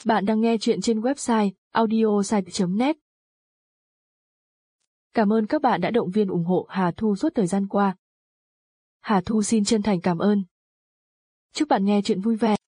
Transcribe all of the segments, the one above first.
Bạn đang nghe chuyện trên website audiosite.net. Cảm ơn các bạn đã động viên ủng hộ Hà Thu suốt thời gian qua. Hà Thu xin chân thành cảm ơn. Chúc bạn nghe chuyện vui vẻ.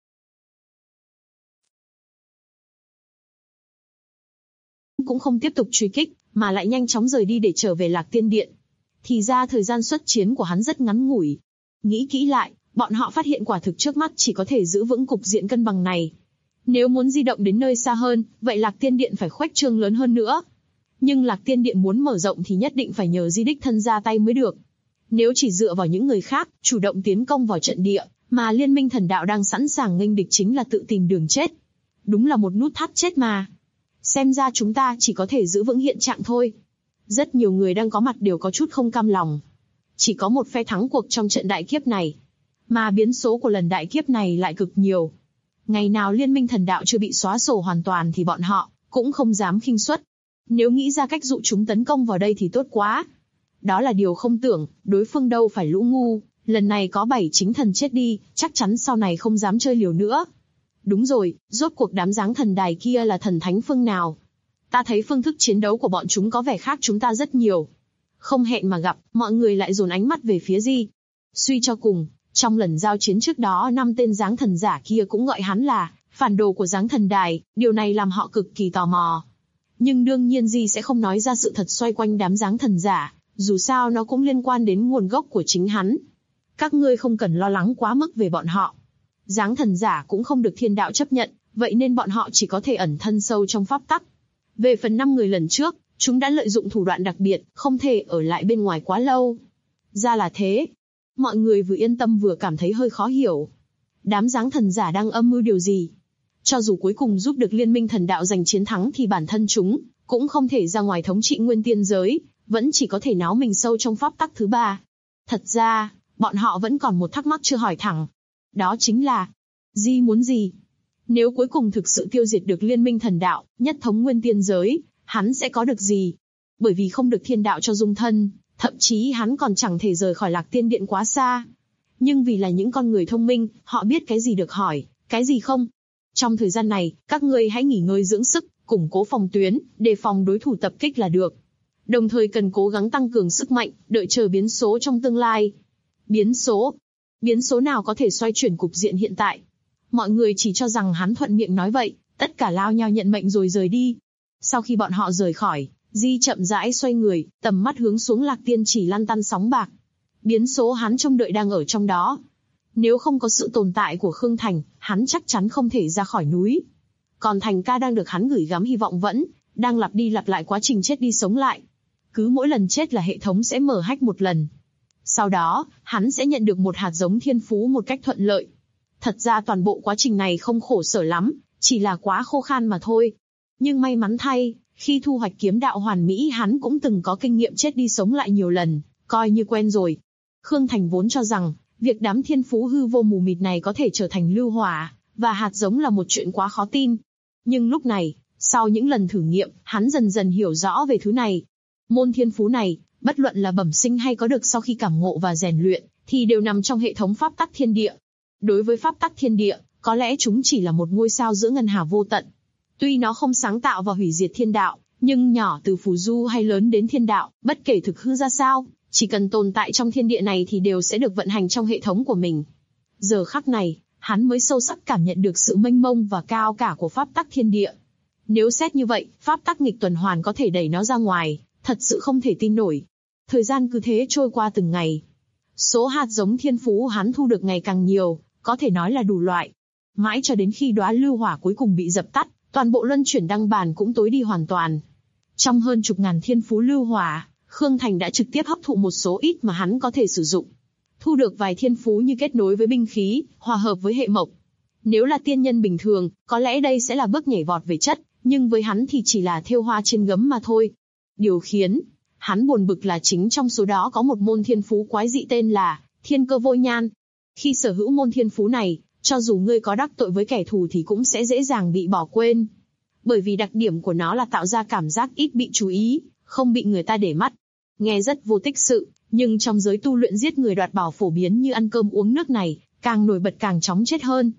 Cũng không tiếp tục truy kích, mà lại nhanh chóng rời đi để trở về Lạc Tiên Điện. Thì ra thời gian xuất chiến của hắn rất ngắn ngủi. Nghĩ kỹ lại, bọn họ phát hiện quả thực trước mắt chỉ có thể giữ vững cục diện cân bằng này. Nếu muốn di động đến nơi xa hơn, vậy Lạc Tiên Điện phải khuếch trương lớn hơn nữa. Nhưng Lạc Tiên Điện muốn mở rộng thì nhất định phải nhờ Di đích thân ra tay mới được. Nếu chỉ dựa vào những người khác, chủ động tiến công vào trận địa, mà Liên minh thần đạo đang sẵn sàng nghênh địch chính là tự tìm đường chết. Đúng là một nút thắt chết mà. Xem ra chúng ta chỉ có thể giữ vững hiện trạng thôi. Rất nhiều người đang có mặt đều có chút không cam lòng. Chỉ có một phe thắng cuộc trong trận đại kiếp này. Mà biến số của lần đại kiếp này lại cực nhiều. Ngày nào Liên minh thần đạo chưa bị xóa sổ hoàn toàn thì bọn họ cũng không dám khinh suất. Nếu nghĩ ra cách dụ chúng tấn công vào đây thì tốt quá. Đó là điều không tưởng, đối phương đâu phải lũ ngu. Lần này có 7 chính thần chết đi, chắc chắn sau này không dám chơi liều nữa. Đúng rồi, rốt cuộc đám dáng thần đài kia là thần thánh phương nào? Ta thấy phương thức chiến đấu của bọn chúng có vẻ khác chúng ta rất nhiều. Không hẹn mà gặp, mọi người lại dồn ánh mắt về phía Di. Suy cho cùng, trong lần giao chiến trước đó 5 tên dáng thần giả kia cũng gọi hắn là phản đồ của dáng thần đài, điều này làm họ cực kỳ tò mò. Nhưng đương nhiên Di sẽ không nói ra sự thật xoay quanh đám dáng thần giả, dù sao nó cũng liên quan đến nguồn gốc của chính hắn. Các ngươi không cần lo lắng quá mức về bọn họ. Dáng thần giả cũng không được thiên đạo chấp nhận, vậy nên bọn họ chỉ có thể ẩn thân sâu trong pháp tắc. Về phần 5 người lần trước, chúng đã lợi dụng thủ đoạn đặc biệt, không thể ở lại bên ngoài quá lâu. Ra là thế. Mọi người vừa yên tâm vừa cảm thấy hơi khó hiểu. Đám dáng thần giả đang âm mưu điều gì? Cho dù cuối cùng giúp được Liên minh thần đạo giành chiến thắng thì bản thân chúng cũng không thể ra ngoài thống trị nguyên tiên giới, vẫn chỉ có thể náo mình sâu trong pháp tắc thứ 3. Thật ra, bọn họ vẫn còn một thắc mắc chưa hỏi thẳng. Đó chính là, Di muốn gì? Nếu cuối cùng thực sự tiêu diệt được Liên minh thần đạo, nhất thống nguyên tiên giới, hắn sẽ có được gì? Bởi vì không được thiên đạo cho dung thân, thậm chí hắn còn chẳng thể rời khỏi Lạc Tiên Điện quá xa. Nhưng vì là những con người thông minh, họ biết cái gì được hỏi, cái gì không. Trong thời gian này, các ngươi hãy nghỉ ngơi dưỡng sức, củng cố phòng tuyến, đề phòng đối thủ tập kích là được. Đồng thời cần cố gắng tăng cường sức mạnh, đợi chờ biến số trong tương lai. Biến số? Biến số nào có thể xoay chuyển cục diện hiện tại? Mọi người chỉ cho rằng hắn thuận miệng nói vậy, tất cả lao nhau nhận mệnh rồi rời đi. Sau khi bọn họ rời khỏi, Di chậm rãi xoay người, tầm mắt hướng xuống Lạc Tiên chỉ lăn tăn sóng bạc. Biến số hắn trông đợi đang ở trong đó. Nếu không có sự tồn tại của Khương Thành, hắn chắc chắn không thể ra khỏi núi. Còn Thành ca đang được hắn gửi gắm hy vọng vẫn đang lặp đi lặp lại quá trình chết đi sống lại. Cứ mỗi lần chết là hệ thống sẽ mở hack một lần. Sau đó, hắn sẽ nhận được một hạt giống thiên phú một cách thuận lợi. Thật ra toàn bộ quá trình này không khổ sở lắm, chỉ là quá khô khan mà thôi. Nhưng may mắn thay, khi thu hoạch kiếm đạo hoàn mỹ hắn cũng từng có kinh nghiệm chết đi sống lại nhiều lần, coi như quen rồi. Khương Thành vốn cho rằng, việc đám thiên phú hư vô mù mịt này có thể trở thành lưu hỏa, và hạt giống là một chuyện quá khó tin. Nhưng lúc này, sau những lần thử nghiệm, hắn dần dần hiểu rõ về thứ này. Môn thiên phú này, bất luận là bẩm sinh hay có được sau khi cảm ngộ và rèn luyện, thì đều nằm trong hệ thống pháp tắc thiên địa. Đối với pháp tắc thiên địa, có lẽ chúng chỉ là một ngôi sao giữa ngân hà vô tận. Tuy nó không sáng tạo và hủy diệt thiên đạo, nhưng nhỏ từ phù du hay lớn đến thiên đạo, bất kể thực hư ra sao, chỉ cần tồn tại trong thiên địa này thì đều sẽ được vận hành trong hệ thống của mình. Giờ khắc này, hắn mới sâu sắc cảm nhận được sự mênh mông và cao cả của pháp tắc thiên địa. Nếu xét như vậy, pháp tắc nghịch tuần hoàn có thể đẩy nó ra ngoài, thật sự không thể tin nổi. Thời gian cứ thế trôi qua từng ngày. Số hạt giống thiên phú hắn thu được ngày càng nhiều, có thể nói là đủ loại. Mãi cho đến khi đóa lưu hỏa cuối cùng bị dập tắt, toàn bộ luân chuyển đăng bàn cũng tối đi hoàn toàn. Trong hơn chục ngàn thiên phú lưu hỏa, Khương Thành đã trực tiếp hấp thụ một số ít mà hắn có thể sử dụng. Thu được vài thiên phú như kết nối với binh khí, hòa hợp với hệ mộc. Nếu là tiên nhân bình thường, có lẽ đây sẽ là bước nhảy vọt về chất, nhưng với hắn thì chỉ là thêu hoa trên gấm mà thôi. Điều khiến hắn buồn bực là chính trong số đó có một môn thiên phú quái dị tên là Thiên Cơ Vô Nhan. Khi sở hữu môn thiên phú này, cho dù ngươi có đắc tội với kẻ thù thì cũng sẽ dễ dàng bị bỏ quên. Bởi vì đặc điểm của nó là tạo ra cảm giác ít bị chú ý, không bị người ta để mắt. Nghe rất vô tích sự, nhưng trong giới tu luyện giết người đoạt bảo phổ biến như ăn cơm uống nước này, càng nổi bật càng chóng chết hơn.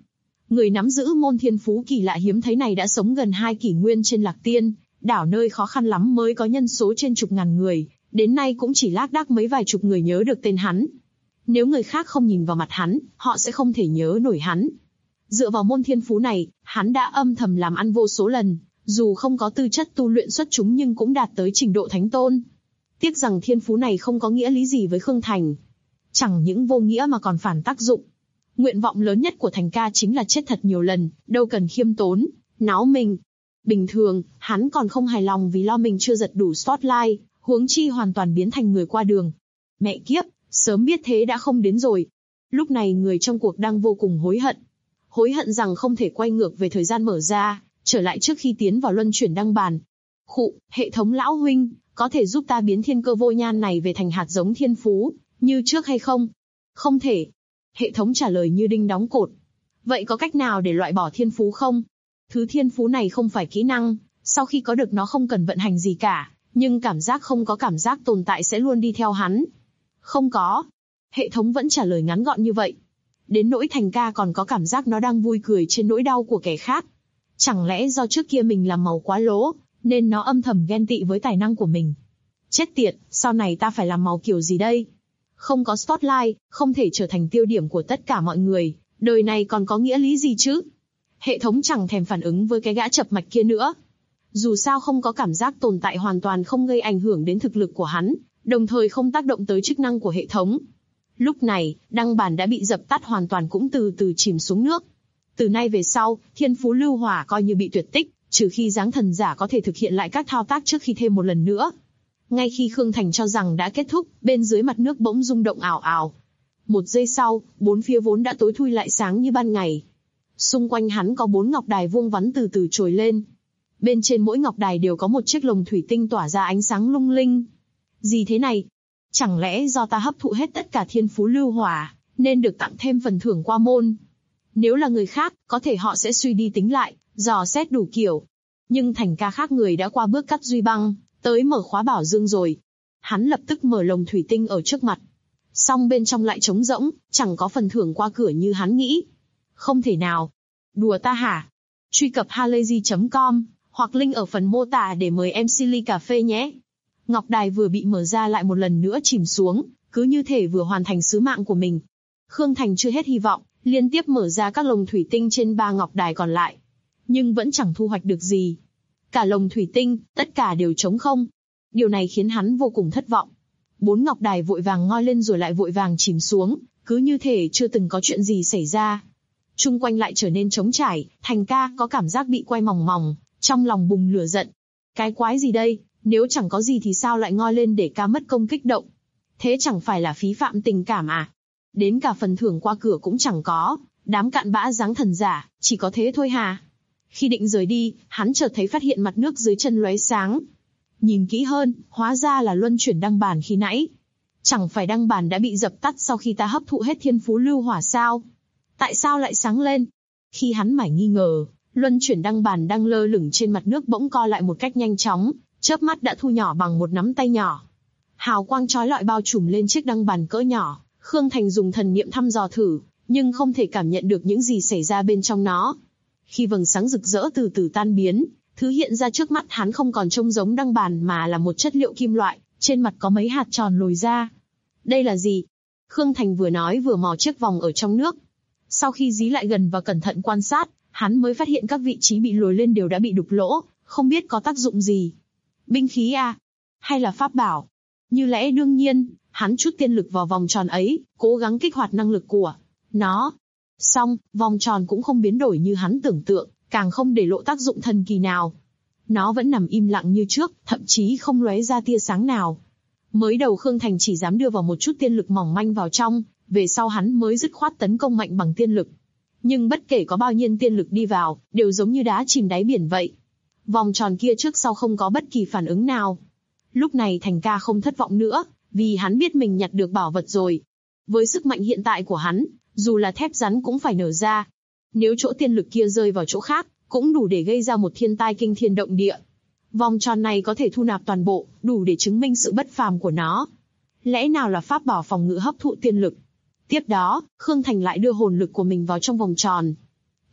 Người nắm giữ môn thiên phú kỳ lạ hiếm thấy này đã sống gần 2 kỷ nguyên trên Lạc Tiên, đảo nơi khó khăn lắm mới có nhân số trên chục ngàn người, đến nay cũng chỉ lác đác mấy vài chục người nhớ được tên hắn. Nếu người khác không nhìn vào mặt hắn, họ sẽ không thể nhớ nổi hắn. Dựa vào môn thiên phú này, hắn đã âm thầm làm ăn vô số lần, dù không có tư chất tu luyện xuất chúng nhưng cũng đạt tới trình độ thánh tôn. Tiếc rằng thiên phú này không có nghĩa lý gì với Khương Thành. Chẳng những vô nghĩa mà còn phản tác dụng. Nguyện vọng lớn nhất của Thành ca chính là chết thật nhiều lần, đâu cần khiêm tốn, náo mình. Bình thường, hắn còn không hài lòng vì lo mình chưa giật đủ spotlight, huống chi hoàn toàn biến thành người qua đường. Mẹ kiếp, sớm biết thế đã không đến rồi. Lúc này người trong cuộc đang vô cùng hối hận. Hối hận rằng không thể quay ngược về thời gian mở ra, trở lại trước khi tiến vào luân chuyển đăng bàn. Khụ, hệ thống lão huynh, có thể giúp ta biến thiên cơ vô nhan này về thành hạt giống thiên phú, như trước hay không? Không thể. Hệ thống trả lời như đinh đóng cột. Vậy có cách nào để loại bỏ thiên phú không? Thứ thiên phú này không phải kỹ năng, sau khi có được nó không cần vận hành gì cả, nhưng cảm giác không có cảm giác tồn tại sẽ luôn đi theo hắn. Không có. Hệ thống vẫn trả lời ngắn gọn như vậy. Đến nỗi Thành ca còn có cảm giác nó đang vui cười trên nỗi đau của kẻ khác. Chẳng lẽ do trước kia mình làm màu quá lố, nên nó âm thầm ghen tị với tài năng của mình. Chết tiệt, sau này ta phải làm màu kiểu gì đây? Không có spotlight, không thể trở thành tiêu điểm của tất cả mọi người, đời này còn có nghĩa lý gì chứ? Hệ thống chẳng thèm phản ứng với cái gã chập mạch kia nữa. Dù sao không có cảm giác tồn tại hoàn toàn không gây ảnh hưởng đến thực lực của hắn, đồng thời không tác động tới chức năng của hệ thống. Lúc này, đăng bàn đã bị dập tắt hoàn toàn cũng từ từ chìm xuống nước. Từ nay về sau, thiên phú lưu hỏa coi như bị tuyệt tích, trừ khi giáng thần giả có thể thực hiện lại các thao tác trước khi thêm một lần nữa. Ngay khi Khương Thành cho rằng đã kết thúc, bên dưới mặt nước bỗng rung động ảo ảo. Một giây sau, bốn phía vốn đã tối thui lại sáng như ban ngày. Xung quanh hắn có 4 ngọc đài vuông vắn từ từ trồi lên. Bên trên mỗi ngọc đài đều có một chiếc lồng thủy tinh tỏa ra ánh sáng lung linh. Gì thế này? Chẳng lẽ do ta hấp thụ hết tất cả thiên phú lưu hỏa, nên được tặng thêm phần thưởng qua môn? Nếu là người khác, có thể họ sẽ suy đi tính lại, dò xét đủ kiểu. Nhưng Thành ca khác người đã qua bước cắt duy băng, tới mở khóa bảo dương rồi. Hắn lập tức mở lồng thủy tinh ở trước mặt. Song bên trong lại trống rỗng, chẳng có phần thưởng qua cửa như hắn nghĩ. Không thể nào. Đùa ta hả? Truy cập halayzi.com, hoặc link ở phần mô tả để mời MC ly cà phê nhé. Ngọc đài vừa bị mở ra lại một lần nữa chìm xuống, cứ như thể vừa hoàn thành sứ mạng của mình. Khương Thành chưa hết hy vọng, liên tiếp mở ra các lồng thủy tinh trên 3 ngọc đài còn lại. Nhưng vẫn chẳng thu hoạch được gì. Cả lồng thủy tinh, tất cả đều trống không. Điều này khiến hắn vô cùng thất vọng. 4 ngọc đài vội vàng ngoi lên rồi lại vội vàng chìm xuống, cứ như thể chưa từng có chuyện gì xảy ra. Chung quanh lại trở nên trống trải, Thành ca có cảm giác bị quay mòng mòng, trong lòng bùng lửa giận. Cái quái gì đây, nếu chẳng có gì thì sao lại ngoi lên để ca mất công kích động? Thế chẳng phải là phí phạm tình cảm à? Đến cả phần thưởng qua cửa cũng chẳng có, đám cặn bã giáng thần giả, chỉ có thế thôi hà? Khi định rời đi, hắn chợt thấy phát hiện mặt nước dưới chân lóe sáng. Nhìn kỹ hơn, hóa ra là luân chuyển đăng bàn khi nãy. Chẳng phải đăng bàn đã bị dập tắt sau khi ta hấp thụ hết thiên phú lưu hỏa sao? Tại sao lại sáng lên? Khi hắn mải nghi ngờ, luân chuyển đăng bàn đang lơ lửng trên mặt nước bỗng co lại một cách nhanh chóng, chớp mắt đã thu nhỏ bằng một nắm tay nhỏ. Hào quang chói lọi bao trùm lên chiếc đăng bàn cỡ nhỏ. Khương Thành dùng thần niệm thăm dò thử, nhưng không thể cảm nhận được những gì xảy ra bên trong nó. Khi vầng sáng rực rỡ từ từ tan biến, thứ hiện ra trước mắt hắn không còn trông giống đăng bàn mà là một chất liệu kim loại, trên mặt có mấy hạt tròn lồi ra. Đây là gì? Khương Thành vừa nói vừa mò chiếc vòng ở trong nước. Sau khi dí lại gần và cẩn thận quan sát, hắn mới phát hiện các vị trí bị lồi lên đều đã bị đục lỗ, không biết có tác dụng gì. Binh khí à? Hay là pháp bảo? Như lẽ đương nhiên, hắn chút tiên lực vào vòng tròn ấy, cố gắng kích hoạt năng lực của nó. Song, vòng tròn cũng không biến đổi như hắn tưởng tượng, càng không để lộ tác dụng thần kỳ nào. Nó vẫn nằm im lặng như trước, thậm chí không lóe ra tia sáng nào. Mới đầu Khương Thành chỉ dám đưa vào một chút tiên lực mỏng manh vào trong, về sau hắn mới dứt khoát tấn công mạnh bằng tiên lực. Nhưng bất kể có bao nhiêu tiên lực đi vào, đều giống như đá chìm đáy biển vậy. Vòng tròn kia trước sau không có bất kỳ phản ứng nào. Lúc này Thành ca không thất vọng nữa, vì hắn biết mình nhặt được bảo vật rồi. Với sức mạnh hiện tại của hắn, dù là thép rắn cũng phải nở ra. Nếu chỗ tiên lực kia rơi vào chỗ khác, cũng đủ để gây ra một thiên tai kinh thiên động địa. Vòng tròn này có thể thu nạp toàn bộ, đủ để chứng minh sự bất phàm của nó. Lẽ nào là pháp bảo phòng ngự hấp thụ tiên lực? Tiếp đó, Khương Thành lại đưa hồn lực của mình vào trong vòng tròn.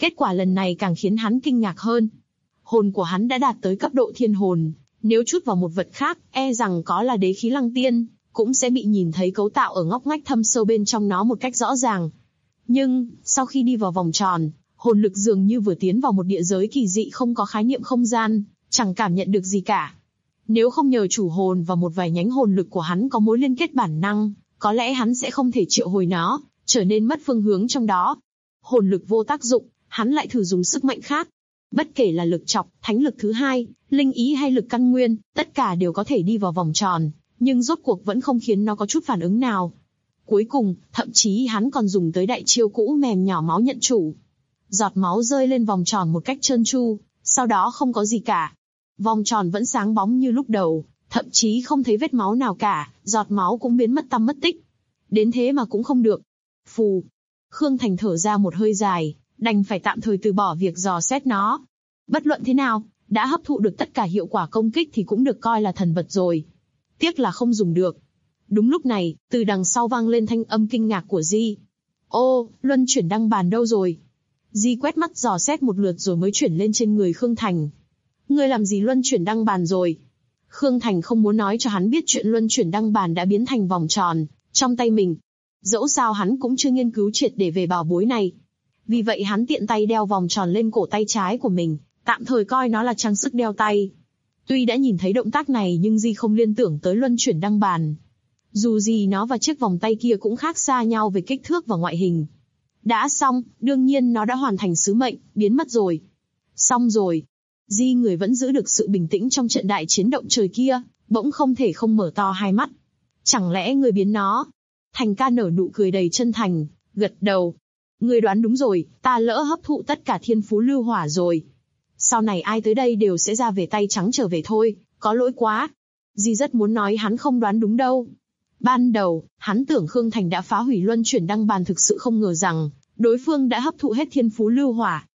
Kết quả lần này càng khiến hắn kinh ngạc hơn. Hồn của hắn đã đạt tới cấp độ thiên hồn, nếu chút vào một vật khác, e rằng có là đế khí lăng tiên, cũng sẽ bị nhìn thấy cấu tạo ở ngóc ngách thâm sâu bên trong nó một cách rõ ràng. Nhưng, sau khi đi vào vòng tròn, hồn lực dường như vừa tiến vào một địa giới kỳ dị không có khái niệm không gian, chẳng cảm nhận được gì cả. Nếu không nhờ chủ hồn và một vài nhánh hồn lực của hắn có mối liên kết bản năng, có lẽ hắn sẽ không thể triệu hồi nó, trở nên mất phương hướng trong đó. Hồn lực vô tác dụng, hắn lại thử dùng sức mạnh khác. Bất kể là lực chọc, thánh lực thứ hai, linh ý hay lực căn nguyên, tất cả đều có thể đi vào vòng tròn, nhưng rốt cuộc vẫn không khiến nó có chút phản ứng nào. Cuối cùng, thậm chí hắn còn dùng tới đại chiêu cũ mềm nhỏ máu nhận chủ. Giọt máu rơi lên vòng tròn một cách trơn tru, sau đó không có gì cả. Vòng tròn vẫn sáng bóng như lúc đầu, thậm chí không thấy vết máu nào cả, giọt máu cũng biến mất tăm mất tích. Đến thế mà cũng không được. Phù. Khương Thành thở ra một hơi dài, đành phải tạm thời từ bỏ việc dò xét nó. Bất luận thế nào, đã hấp thụ được tất cả hiệu quả công kích thì cũng được coi là thần vật rồi. Tiếc là không dùng được. Đúng lúc này, từ đằng sau vang lên thanh âm kinh ngạc của Di. Ô, luân chuyển đăng bàn đâu rồi? Di quét mắt dò xét một lượt rồi mới chuyển lên trên người Khương Thành. Ngươi làm gì luân chuyển đăng bàn rồi? Khương Thành không muốn nói cho hắn biết chuyện luân chuyển đăng bàn đã biến thành vòng tròn trong tay mình. Dẫu sao hắn cũng chưa nghiên cứu triệt để về bảo bối này. Vì vậy hắn tiện tay đeo vòng tròn lên cổ tay trái của mình, tạm thời coi nó là trang sức đeo tay. Tuy đã nhìn thấy động tác này nhưng Di không liên tưởng tới luân chuyển đăng bàn. Dù gì nó và chiếc vòng tay kia cũng khác xa nhau về kích thước và ngoại hình. Đã xong, đương nhiên nó đã hoàn thành sứ mệnh, biến mất rồi. Xong rồi. Di người vẫn giữ được sự bình tĩnh trong trận đại chiến động trời kia, bỗng không thể không mở to hai mắt. Chẳng lẽ người biến nó? Thành ca nở nụ cười đầy chân thành, gật đầu. Người đoán đúng rồi, ta lỡ hấp thụ tất cả thiên phú lưu hỏa rồi. Sau này ai tới đây đều sẽ ra về tay trắng trở về thôi, có lỗi quá. Di rất muốn nói hắn không đoán đúng đâu. Ban đầu, hắn tưởng Khương Thành đã phá hủy luân chuyển đăng bàn, thực sự không ngờ rằng đối phương đã hấp thụ hết thiên phú lưu hỏa.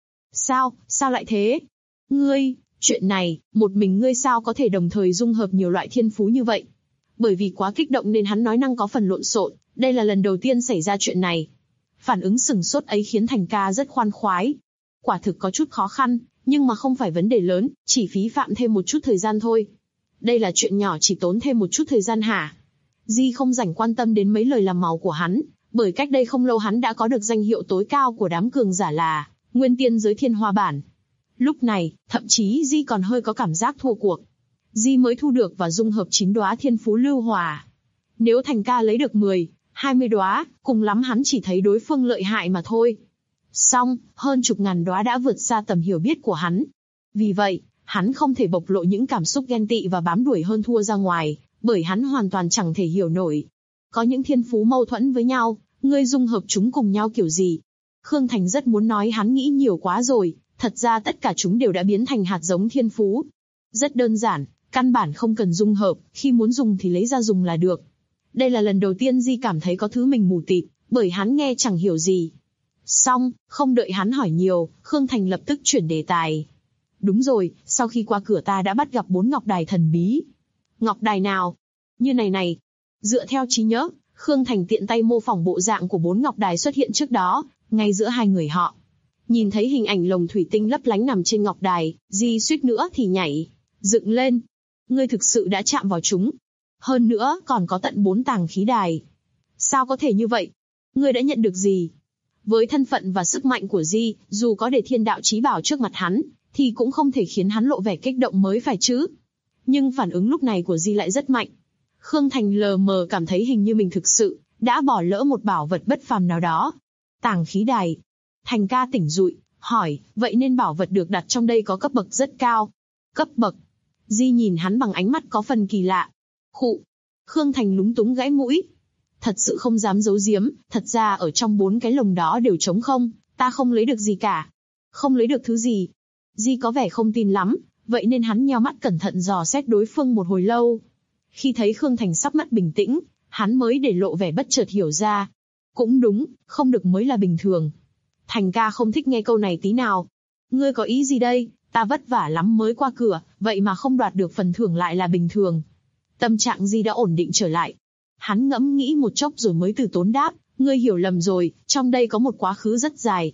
Sao lại thế? Ngươi, chuyện này, một mình ngươi sao có thể đồng thời dung hợp nhiều loại thiên phú như vậy? Bởi vì quá kích động nên hắn nói năng có phần lộn xộn, đây là lần đầu tiên xảy ra chuyện này. Phản ứng sửng sốt ấy khiến Thành ca rất khoan khoái. Quả thực có chút khó khăn, nhưng mà không phải vấn đề lớn, chỉ phí phạm thêm một chút thời gian thôi. Đây là chuyện nhỏ, chỉ tốn thêm một chút thời gian hả? Di không rảnh quan tâm đến mấy lời làm màu của hắn, bởi cách đây không lâu hắn đã có được danh hiệu tối cao của đám cường giả là Nguyên Tiên Giới Thiên Hoa Bản. Lúc này, thậm chí Di còn hơi có cảm giác thua cuộc. Di mới thu được và dung hợp 9 đóa thiên phú lưu hỏa. Nếu Thành ca lấy được 10, 20 đóa, cùng lắm hắn chỉ thấy đối phương lợi hại mà thôi. Song, hơn chục ngàn đóa đã vượt xa tầm hiểu biết của hắn. Vì vậy, hắn không thể bộc lộ những cảm xúc ghen tị và bám đuổi hơn thua ra ngoài, bởi hắn hoàn toàn chẳng thể hiểu nổi. Có những thiên phú mâu thuẫn với nhau, ngươi dung hợp chúng cùng nhau kiểu gì? Khương Thành rất muốn nói hắn nghĩ nhiều quá rồi, thật ra tất cả chúng đều đã biến thành hạt giống thiên phú. Rất đơn giản, căn bản không cần dung hợp, khi muốn dùng thì lấy ra dùng là được. Đây là lần đầu tiên Di cảm thấy có thứ mình mù tịt, bởi hắn nghe chẳng hiểu gì. Xong, không đợi hắn hỏi nhiều, Khương Thành lập tức chuyển đề tài. Đúng rồi, sau khi qua cửa ta đã bắt gặp 4 ngọc đài thần bí. Ngọc đài nào? Như này. Dựa theo trí nhớ, Khương Thành tiện tay mô phỏng bộ dạng của 4 ngọc đài xuất hiện trước đó, ngay giữa hai người họ. Nhìn thấy hình ảnh lồng thủy tinh lấp lánh nằm trên ngọc đài, Di suýt nữa thì nhảy dựng lên. Ngươi thực sự đã chạm vào chúng. Hơn nữa, còn có tận 4 tàng khí đài. Sao có thể như vậy? Ngươi đã nhận được gì? Với thân phận và sức mạnh của Di, dù có để thiên đạo chí bảo trước mặt hắn, thì cũng không thể khiến hắn lộ vẻ kích động mới phải chứ. Nhưng phản ứng lúc này của Di lại rất mạnh. Khương Thành lờ mờ cảm thấy hình như mình thực sự đã bỏ lỡ một bảo vật bất phàm nào đó. Tàng khí đài. Thành ca tỉnh dụi, hỏi, vậy nên bảo vật được đặt trong đây có cấp bậc rất cao. Cấp bậc. Di nhìn hắn bằng ánh mắt có phần kỳ lạ. Khụ. Khương Thành lúng túng gãi mũi. Thật sự không dám giấu giếm, thật ra ở trong 4 cái lồng đó đều trống không, ta không lấy được gì cả. Không lấy được thứ gì? Di có vẻ không tin lắm, vậy nên hắn nheo mắt cẩn thận dò xét đối phương một hồi lâu. Khi thấy Khương Thành sắp mắt bình tĩnh, hắn mới để lộ vẻ bất chợt hiểu ra. Cũng đúng, không được mới là bình thường. Thành ca không thích nghe câu này tí nào. Ngươi có ý gì đây? Ta vất vả lắm mới qua cửa, vậy mà không đoạt được phần thưởng lại là bình thường. Tâm trạng Di đã ổn định trở lại. Hắn ngẫm nghĩ một chốc rồi mới từ tốn đáp, ngươi hiểu lầm rồi, trong đây có một quá khứ rất dài.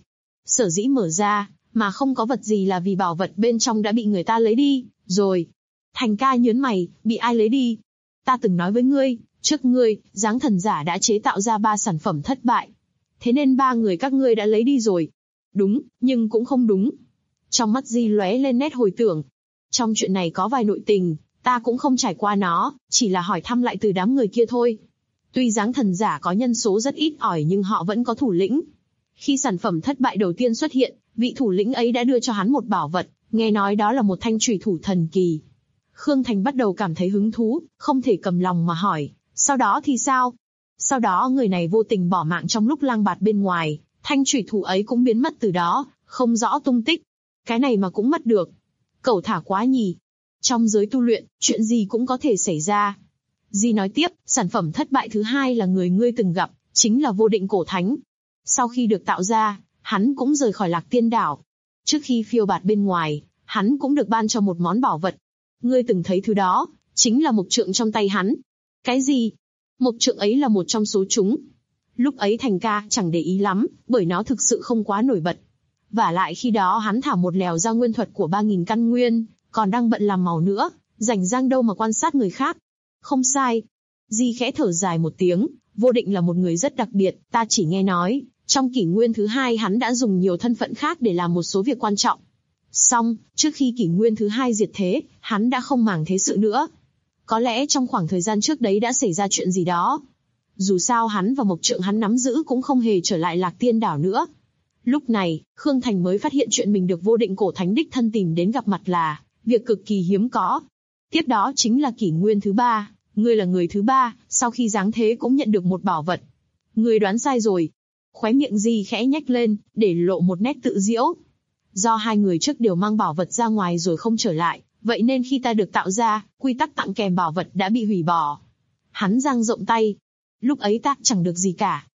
Sở dĩ mở ra, mà không có vật gì là vì bảo vật bên trong đã bị người ta lấy đi, rồi. Thành ca nhớn mày, bị ai lấy đi? Ta từng nói với ngươi, trước ngươi, Giáng Thần Giả đã chế tạo ra 3 sản phẩm thất bại. Thế nên 3 người các ngươi đã lấy đi rồi. Đúng, nhưng cũng không đúng. Trong mắt Di lóe lên nét hồi tưởng. Trong chuyện này có vài nội tình, ta cũng không trải qua nó, chỉ là hỏi thăm lại từ đám người kia thôi. Tuy Giáng Thần Giả có nhân số rất ít ỏi nhưng họ vẫn có thủ lĩnh. Khi sản phẩm thất bại đầu tiên xuất hiện, vị thủ lĩnh ấy đã đưa cho hắn một bảo vật, nghe nói đó là một thanh chùy thủ thần kỳ. Khương Thành bắt đầu cảm thấy hứng thú, không thể cầm lòng mà hỏi, sau đó thì sao? Sau đó người này vô tình bỏ mạng trong lúc lang bạt bên ngoài, thanh chùy thủ ấy cũng biến mất từ đó, không rõ tung tích. Cái này mà cũng mất được. Cẩu thả quá nhỉ. Trong giới tu luyện, chuyện gì cũng có thể xảy ra. Di nói tiếp, sản phẩm thất bại thứ hai là người ngươi từng gặp, chính là Vô Định Cổ Thánh. Sau khi được tạo ra, hắn cũng rời khỏi Lạc Tiên Đảo. Trước khi phiêu bạt bên ngoài, hắn cũng được ban cho một món bảo vật. Ngươi từng thấy thứ đó, chính là mộc trượng trong tay hắn. Cái gì? Mộc trượng ấy là một trong số chúng. Lúc ấy Thành ca chẳng để ý lắm, bởi nó thực sự không quá nổi bật. Vả lại khi đó hắn thả một lèo ra nguyên thuật của 3.000 căn nguyên, còn đang bận làm màu nữa, rảnh rang đâu mà quan sát người khác. Không sai. Di khẽ thở dài một tiếng, Vô Định là một người rất đặc biệt, ta chỉ nghe nói, trong kỷ nguyên thứ hai hắn đã dùng nhiều thân phận khác để làm một số việc quan trọng. Xong, trước khi kỷ nguyên thứ hai diệt thế, hắn đã không màng thế sự nữa. Có lẽ trong khoảng thời gian trước đấy đã xảy ra chuyện gì đó. Dù sao hắn và mộc trượng hắn nắm giữ cũng không hề trở lại Lạc Tiên Đảo nữa. Lúc này, Khương Thành mới phát hiện chuyện mình được Vô Định Cổ Thánh đích thân tìm đến gặp mặt là việc cực kỳ hiếm có. Tiếp đó chính là kỷ nguyên thứ 3, ngươi là người thứ 3, sau khi giáng thế cũng nhận được một bảo vật. Ngươi đoán sai rồi. Khóe miệng Di khẽ nhếch lên, để lộ một nét tự giễu. Do 2 người trước đều mang bảo vật ra ngoài rồi không trở lại, vậy nên khi ta được tạo ra, quy tắc tặng kèm bảo vật đã bị hủy bỏ. Hắn dang rộng tay. Lúc ấy ta chẳng được gì cả.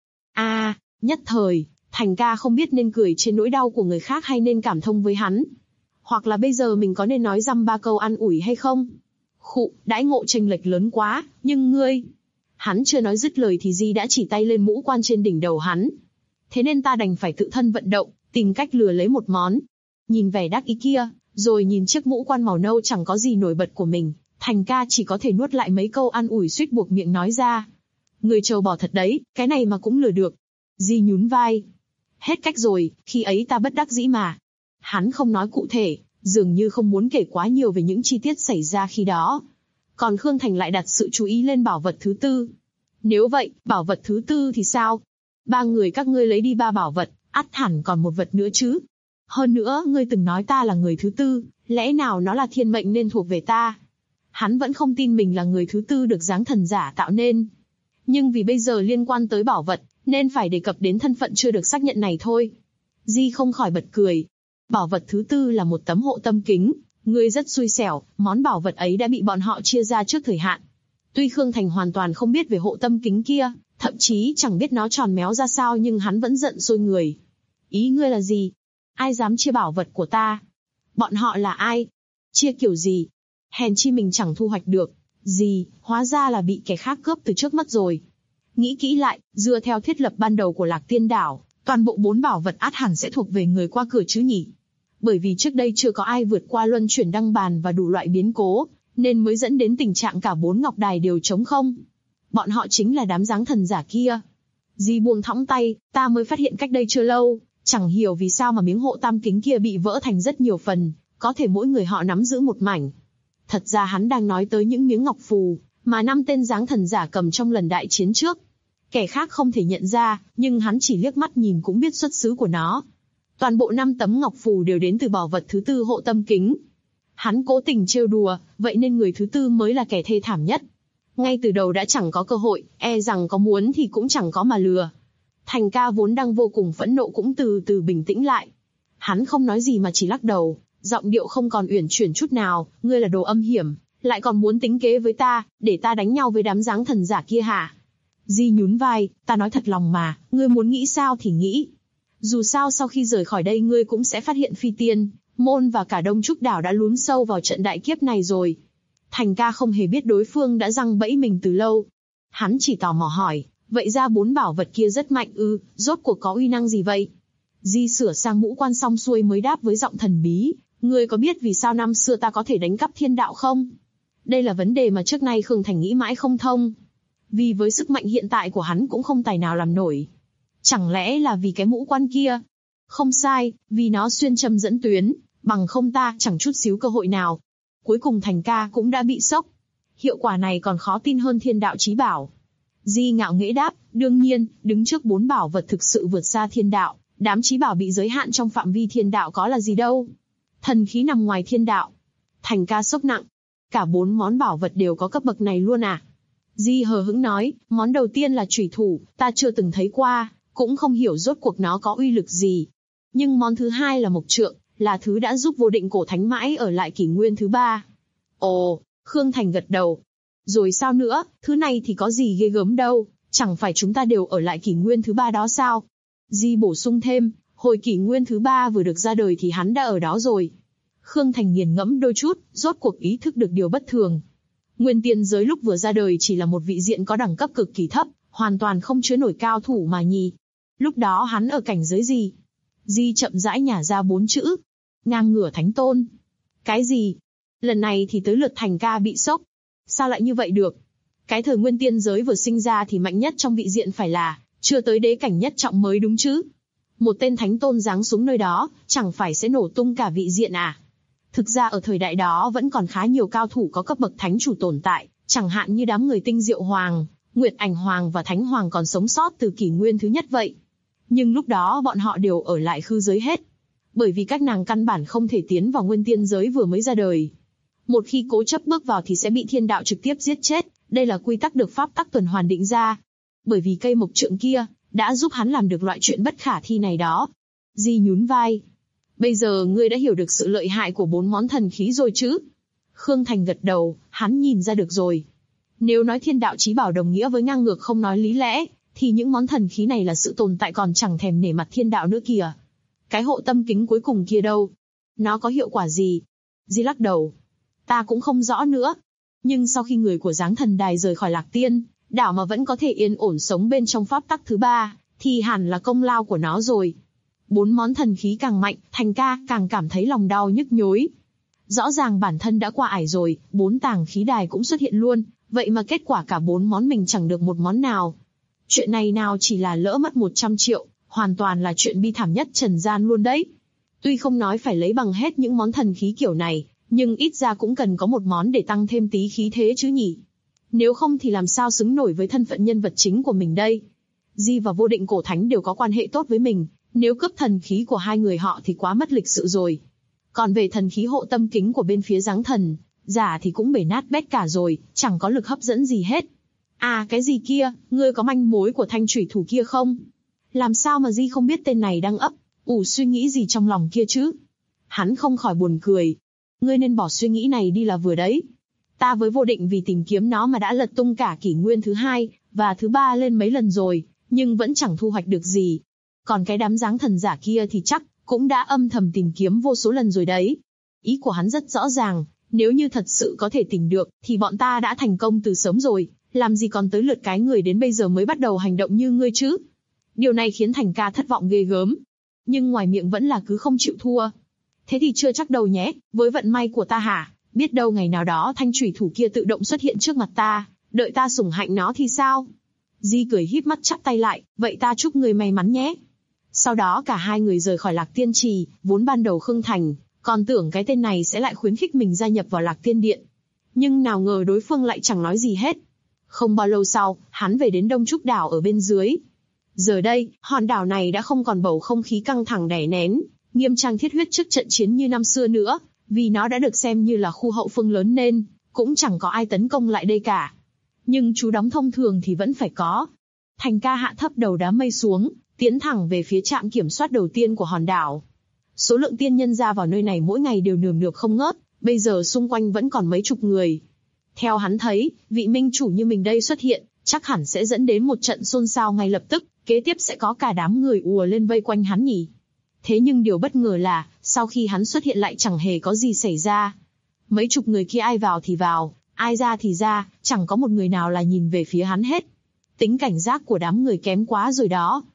Nhất thời, Thành ca không biết nên cười trên nỗi đau của người khác hay nên cảm thông với hắn. Hoặc là bây giờ mình có nên nói dăm ba câu an ủi hay không? Khụ, đãi ngộ chênh lệch lớn quá, nhưng ngươi... Hắn chưa nói dứt lời thì Di đã chỉ tay lên mũ quan trên đỉnh đầu hắn. Thế nên ta đành phải tự thân vận động, tìm cách lừa lấy một món. Nhìn vẻ đắc ý kia, rồi nhìn chiếc mũ quan màu nâu chẳng có gì nổi bật của mình, Thành ca chỉ có thể nuốt lại mấy câu an ủi suýt buộc miệng nói ra. Người trâu bò thật đấy, cái này mà cũng lừa được. Di nhún vai. Hết cách rồi, khi ấy ta bất đắc dĩ mà. Hắn không nói cụ thể, dường như không muốn kể quá nhiều về những chi tiết xảy ra khi đó. Còn Khương Thành lại đặt sự chú ý lên bảo vật thứ 4. Nếu vậy, bảo vật thứ 4 thì sao? 3 người các ngươi lấy đi 3 bảo vật, ắt hẳn còn một vật nữa chứ. Hơn nữa, ngươi từng nói ta là người thứ 4, lẽ nào nó là thiên mệnh nên thuộc về ta? Hắn vẫn không tin mình là người thứ 4 được Giáng Thần Giả tạo nên. Nhưng vì bây giờ liên quan tới bảo vật, nên phải đề cập đến thân phận chưa được xác nhận này thôi. Di không khỏi bật cười. Bảo vật thứ 4 là một tấm hộ tâm kính. Ngươi rất xui xẻo, món bảo vật ấy đã bị bọn họ chia ra trước thời hạn. Tuy Khương Thành hoàn toàn không biết về hộ tâm kính kia, thậm chí chẳng biết nó tròn méo ra sao nhưng hắn vẫn giận sôi người. Ý ngươi là gì? Ai dám chia bảo vật của ta? Bọn họ là ai? Chia kiểu gì? Hèn chi mình chẳng thu hoạch được. Gì, hóa ra là bị kẻ khác cướp từ trước mất rồi. Nghĩ kỹ lại, dựa theo thiết lập ban đầu của Lạc Tiên Đảo, toàn bộ 4 bảo vật ắt hẳn sẽ thuộc về người qua cửa chứ nhỉ? Bởi vì trước đây chưa có ai vượt qua luân chuyển đăng bàn và đủ loại biến cố, nên mới dẫn đến tình trạng cả 4 ngọc đài đều trống không. Bọn họ chính là đám Giáng Thần Giả kia. Di buông thõng tay, ta mới phát hiện cách đây chưa lâu, chẳng hiểu vì sao mà miếng hộ tam kính kia bị vỡ thành rất nhiều phần, có thể mỗi người họ nắm giữ một mảnh. Thật ra hắn đang nói tới những miếng ngọc phù, mà 5 tên Giáng Thần Giả cầm trong lần đại chiến trước. Kẻ khác không thể nhận ra, nhưng hắn chỉ liếc mắt nhìn cũng biết xuất xứ của nó. Toàn bộ 5 tấm ngọc phù đều đến từ bảo vật thứ 4 hộ tâm kính. Hắn cố tình trêu đùa, vậy nên người thứ 4 mới là kẻ thê thảm nhất. Ngay từ đầu đã chẳng có cơ hội, e rằng có muốn thì cũng chẳng có mà lừa. Thành ca vốn đang vô cùng phẫn nộ cũng từ từ bình tĩnh lại. Hắn không nói gì mà chỉ lắc đầu, giọng điệu không còn uyển chuyển chút nào, ngươi là đồ âm hiểm, lại còn muốn tính kế với ta, để ta đánh nhau với đám Giáng Thần Giả kia hả? Di nhún vai, ta nói thật lòng mà, ngươi muốn nghĩ sao thì nghĩ. Dù sao sau khi rời khỏi đây ngươi cũng sẽ phát hiện Phi Tiên, Môn và cả Đông Trúc Đảo đã lún sâu vào trận đại kiếp này rồi. Thành ca không hề biết đối phương đã giăng bẫy mình từ lâu. Hắn chỉ tò mò hỏi, vậy ra 4 bảo vật kia rất mạnh ư, rốt cuộc có uy năng gì vậy? Di sửa sang mũ quan xong xuôi mới đáp với giọng thần bí, ngươi có biết vì sao năm xưa ta có thể đánh cắp thiên đạo không? Đây là vấn đề mà trước nay Khương Thành nghĩ mãi không thông. Vì với sức mạnh hiện tại của hắn cũng không tài nào làm nổi. Chẳng lẽ là vì cái mũ quan kia? Không sai, vì nó xuyên châm dẫn tuyến, bằng không ta chẳng chút xíu cơ hội nào. Cuối cùng Thành ca cũng đã bị sốc. Hiệu quả này còn khó tin hơn thiên đạo chí bảo. Di ngạo nghễ đáp, đương nhiên, đứng trước 4 bảo vật thực sự vượt xa thiên đạo, đám chí bảo bị giới hạn trong phạm vi thiên đạo có là gì đâu. Thần khí nằm ngoài thiên đạo. Thành ca sốc nặng. Cả 4 món bảo vật đều có cấp bậc này luôn à? Di hờ hững nói, món đầu tiên là chủy thủ, ta chưa từng thấy qua, cũng không hiểu rốt cuộc nó có uy lực gì. Nhưng món thứ hai là mộc trượng, là thứ đã giúp vô định cổ thánh mãi ở lại kỷ nguyên thứ 3. Ồ, Khương Thành gật đầu. Rồi sao nữa, thứ này thì có gì ghê gớm đâu, chẳng phải chúng ta đều ở lại kỷ nguyên thứ 3 đó sao? Di bổ sung thêm, hồi kỷ nguyên thứ 3 vừa được ra đời thì hắn đã ở đó rồi. Khương Thành nghiền ngẫm đôi chút, rốt cuộc ý thức được điều bất thường. Nguyên tiên giới lúc vừa ra đời chỉ là một vị diện có đẳng cấp cực kỳ thấp, hoàn toàn không chứa nổi cao thủ mà nhỉ. Lúc đó hắn ở cảnh giới gì? Di chậm rãi nhả ra 4 chữ. Ngang ngửa thánh tôn. Cái gì? Lần này thì tới lượt Thành ca bị sốc. Sao lại như vậy được? Cái thời nguyên tiên giới vừa sinh ra thì mạnh nhất trong vị diện phải là, chưa tới đế cảnh nhất trọng mới đúng chứ. Một tên thánh tôn giáng xuống nơi đó, chẳng phải sẽ nổ tung cả vị diện à? Thực ra ở thời đại đó vẫn còn khá nhiều cao thủ có cấp bậc thánh chủ tồn tại, chẳng hạn như đám người Tinh Diệu Hoàng, Nguyệt Ảnh Hoàng và Thánh Hoàng còn sống sót từ kỷ nguyên thứ nhất vậy. Nhưng lúc đó bọn họ đều ở lại khư giới hết. Bởi vì các nàng căn bản không thể tiến vào nguyên tiên giới vừa mới ra đời. Một khi cố chấp bước vào thì sẽ bị thiên đạo trực tiếp giết chết, đây là quy tắc được pháp tắc tuần hoàn định ra. Bởi vì cây mộc trượng kia, đã giúp hắn làm được loại chuyện bất khả thi này đó. Di nhún vai. Bây giờ ngươi đã hiểu được sự lợi hại của 4 món thần khí rồi chứ? Khương Thành gật đầu, hắn nhìn ra được rồi. Nếu nói thiên đạo chí bảo đồng nghĩa với ngang ngược không nói lý lẽ, thì những món thần khí này là sự tồn tại còn chẳng thèm nể mặt thiên đạo nữa kìa. Cái hộ tâm kính cuối cùng kia đâu? Nó có hiệu quả gì? Di lắc đầu. Ta cũng không rõ nữa. Nhưng sau khi người của Giáng Thần Đài rời khỏi Lạc Tiên, đảo mà vẫn có thể yên ổn sống bên trong pháp tắc thứ 3, thì hẳn là công lao của nó rồi. 4 món thần khí càng mạnh, Thành ca càng cảm thấy lòng đau nhức nhối. Rõ ràng bản thân đã qua ải rồi, 4 tàng khí đài cũng xuất hiện luôn, vậy mà kết quả cả 4 món mình chẳng được một món nào. Chuyện này nào chỉ là lỡ mất 100 triệu, hoàn toàn là chuyện bi thảm nhất trần gian luôn đấy. Tuy không nói phải lấy bằng hết những món thần khí kiểu này, nhưng ít ra cũng cần có một món để tăng thêm tí khí thế chứ nhỉ. Nếu không thì làm sao xứng nổi với thân phận nhân vật chính của mình đây. Di và vô định cổ thánh đều có quan hệ tốt với mình, nếu cướp thần khí của hai người họ thì quá mất lịch sự rồi. Còn về thần khí hộ tâm kính của bên phía Giáng Thần, giả thì cũng bể nát bét cả rồi, chẳng có lực hấp dẫn gì hết. À cái gì kia, ngươi có manh mối của thanh chủy thủ kia không? Làm sao mà Di không biết tên này đang ấp ủ suy nghĩ gì trong lòng kia chứ? Hắn không khỏi buồn cười. Ngươi nên bỏ suy nghĩ này đi là vừa đấy. Ta với vô định vì tìm kiếm nó mà đã lật tung cả kỷ nguyên thứ 2 và thứ 3 lên mấy lần rồi, nhưng vẫn chẳng thu hoạch được gì. Còn cái đám Giáng Thần giả kia thì chắc cũng đã âm thầm tìm kiếm vô số lần rồi đấy. Ý của hắn rất rõ ràng, nếu như thật sự có thể tìm được, thì bọn ta đã thành công từ sớm rồi, làm gì còn tới lượt cái người đến bây giờ mới bắt đầu hành động như ngươi chứ. Điều này khiến Thành ca thất vọng ghê gớm. Nhưng ngoài miệng vẫn là cứ không chịu thua. Thế thì chưa chắc đâu nhé, với vận may của ta hả, biết đâu ngày nào đó thanh chủy thủ kia tự động xuất hiện trước mặt ta, đợi ta sủng hạnh nó thì sao? Di cười híp mắt chắp tay lại, vậy ta chúc người may mắn nhé. Sau đó cả hai người rời khỏi Lạc Tiên Trì, vốn ban đầu Khương Thành còn tưởng cái tên này sẽ lại khuyến khích mình gia nhập vào Lạc Tiên Điện. Nhưng nào ngờ đối phương lại chẳng nói gì hết. Không bao lâu sau, hắn về đến Đông Trúc Đảo ở bên dưới. Giờ đây, hòn đảo này đã không còn bầu không khí căng thẳng đè nén, nghiêm trang thiết huyết trước trận chiến như năm xưa nữa, vì nó đã được xem như là khu hậu phương lớn nên cũng chẳng có ai tấn công lại đây cả. Nhưng chú đóng thông thường thì vẫn phải có. Thành ca hạ thấp đầu đám mây xuống, tiến thẳng về phía trạm kiểm soát đầu tiên của hòn đảo. Số lượng tiên nhân ra vào nơi này mỗi ngày đều nườm nượp không ngớt, bây giờ xung quanh vẫn còn mấy chục người. Theo hắn thấy, vị minh chủ như mình đây xuất hiện, chắc hẳn sẽ dẫn đến một trận xôn xao ngay lập tức, kế tiếp sẽ có cả đám người ùa lên vây quanh hắn nhỉ. Thế nhưng điều bất ngờ là, sau khi hắn xuất hiện lại chẳng hề có gì xảy ra. Mấy chục người kia ai vào thì vào, ai ra thì ra, chẳng có một người nào là nhìn về phía hắn hết. Tính cảnh giác của đám người kém quá rồi đó.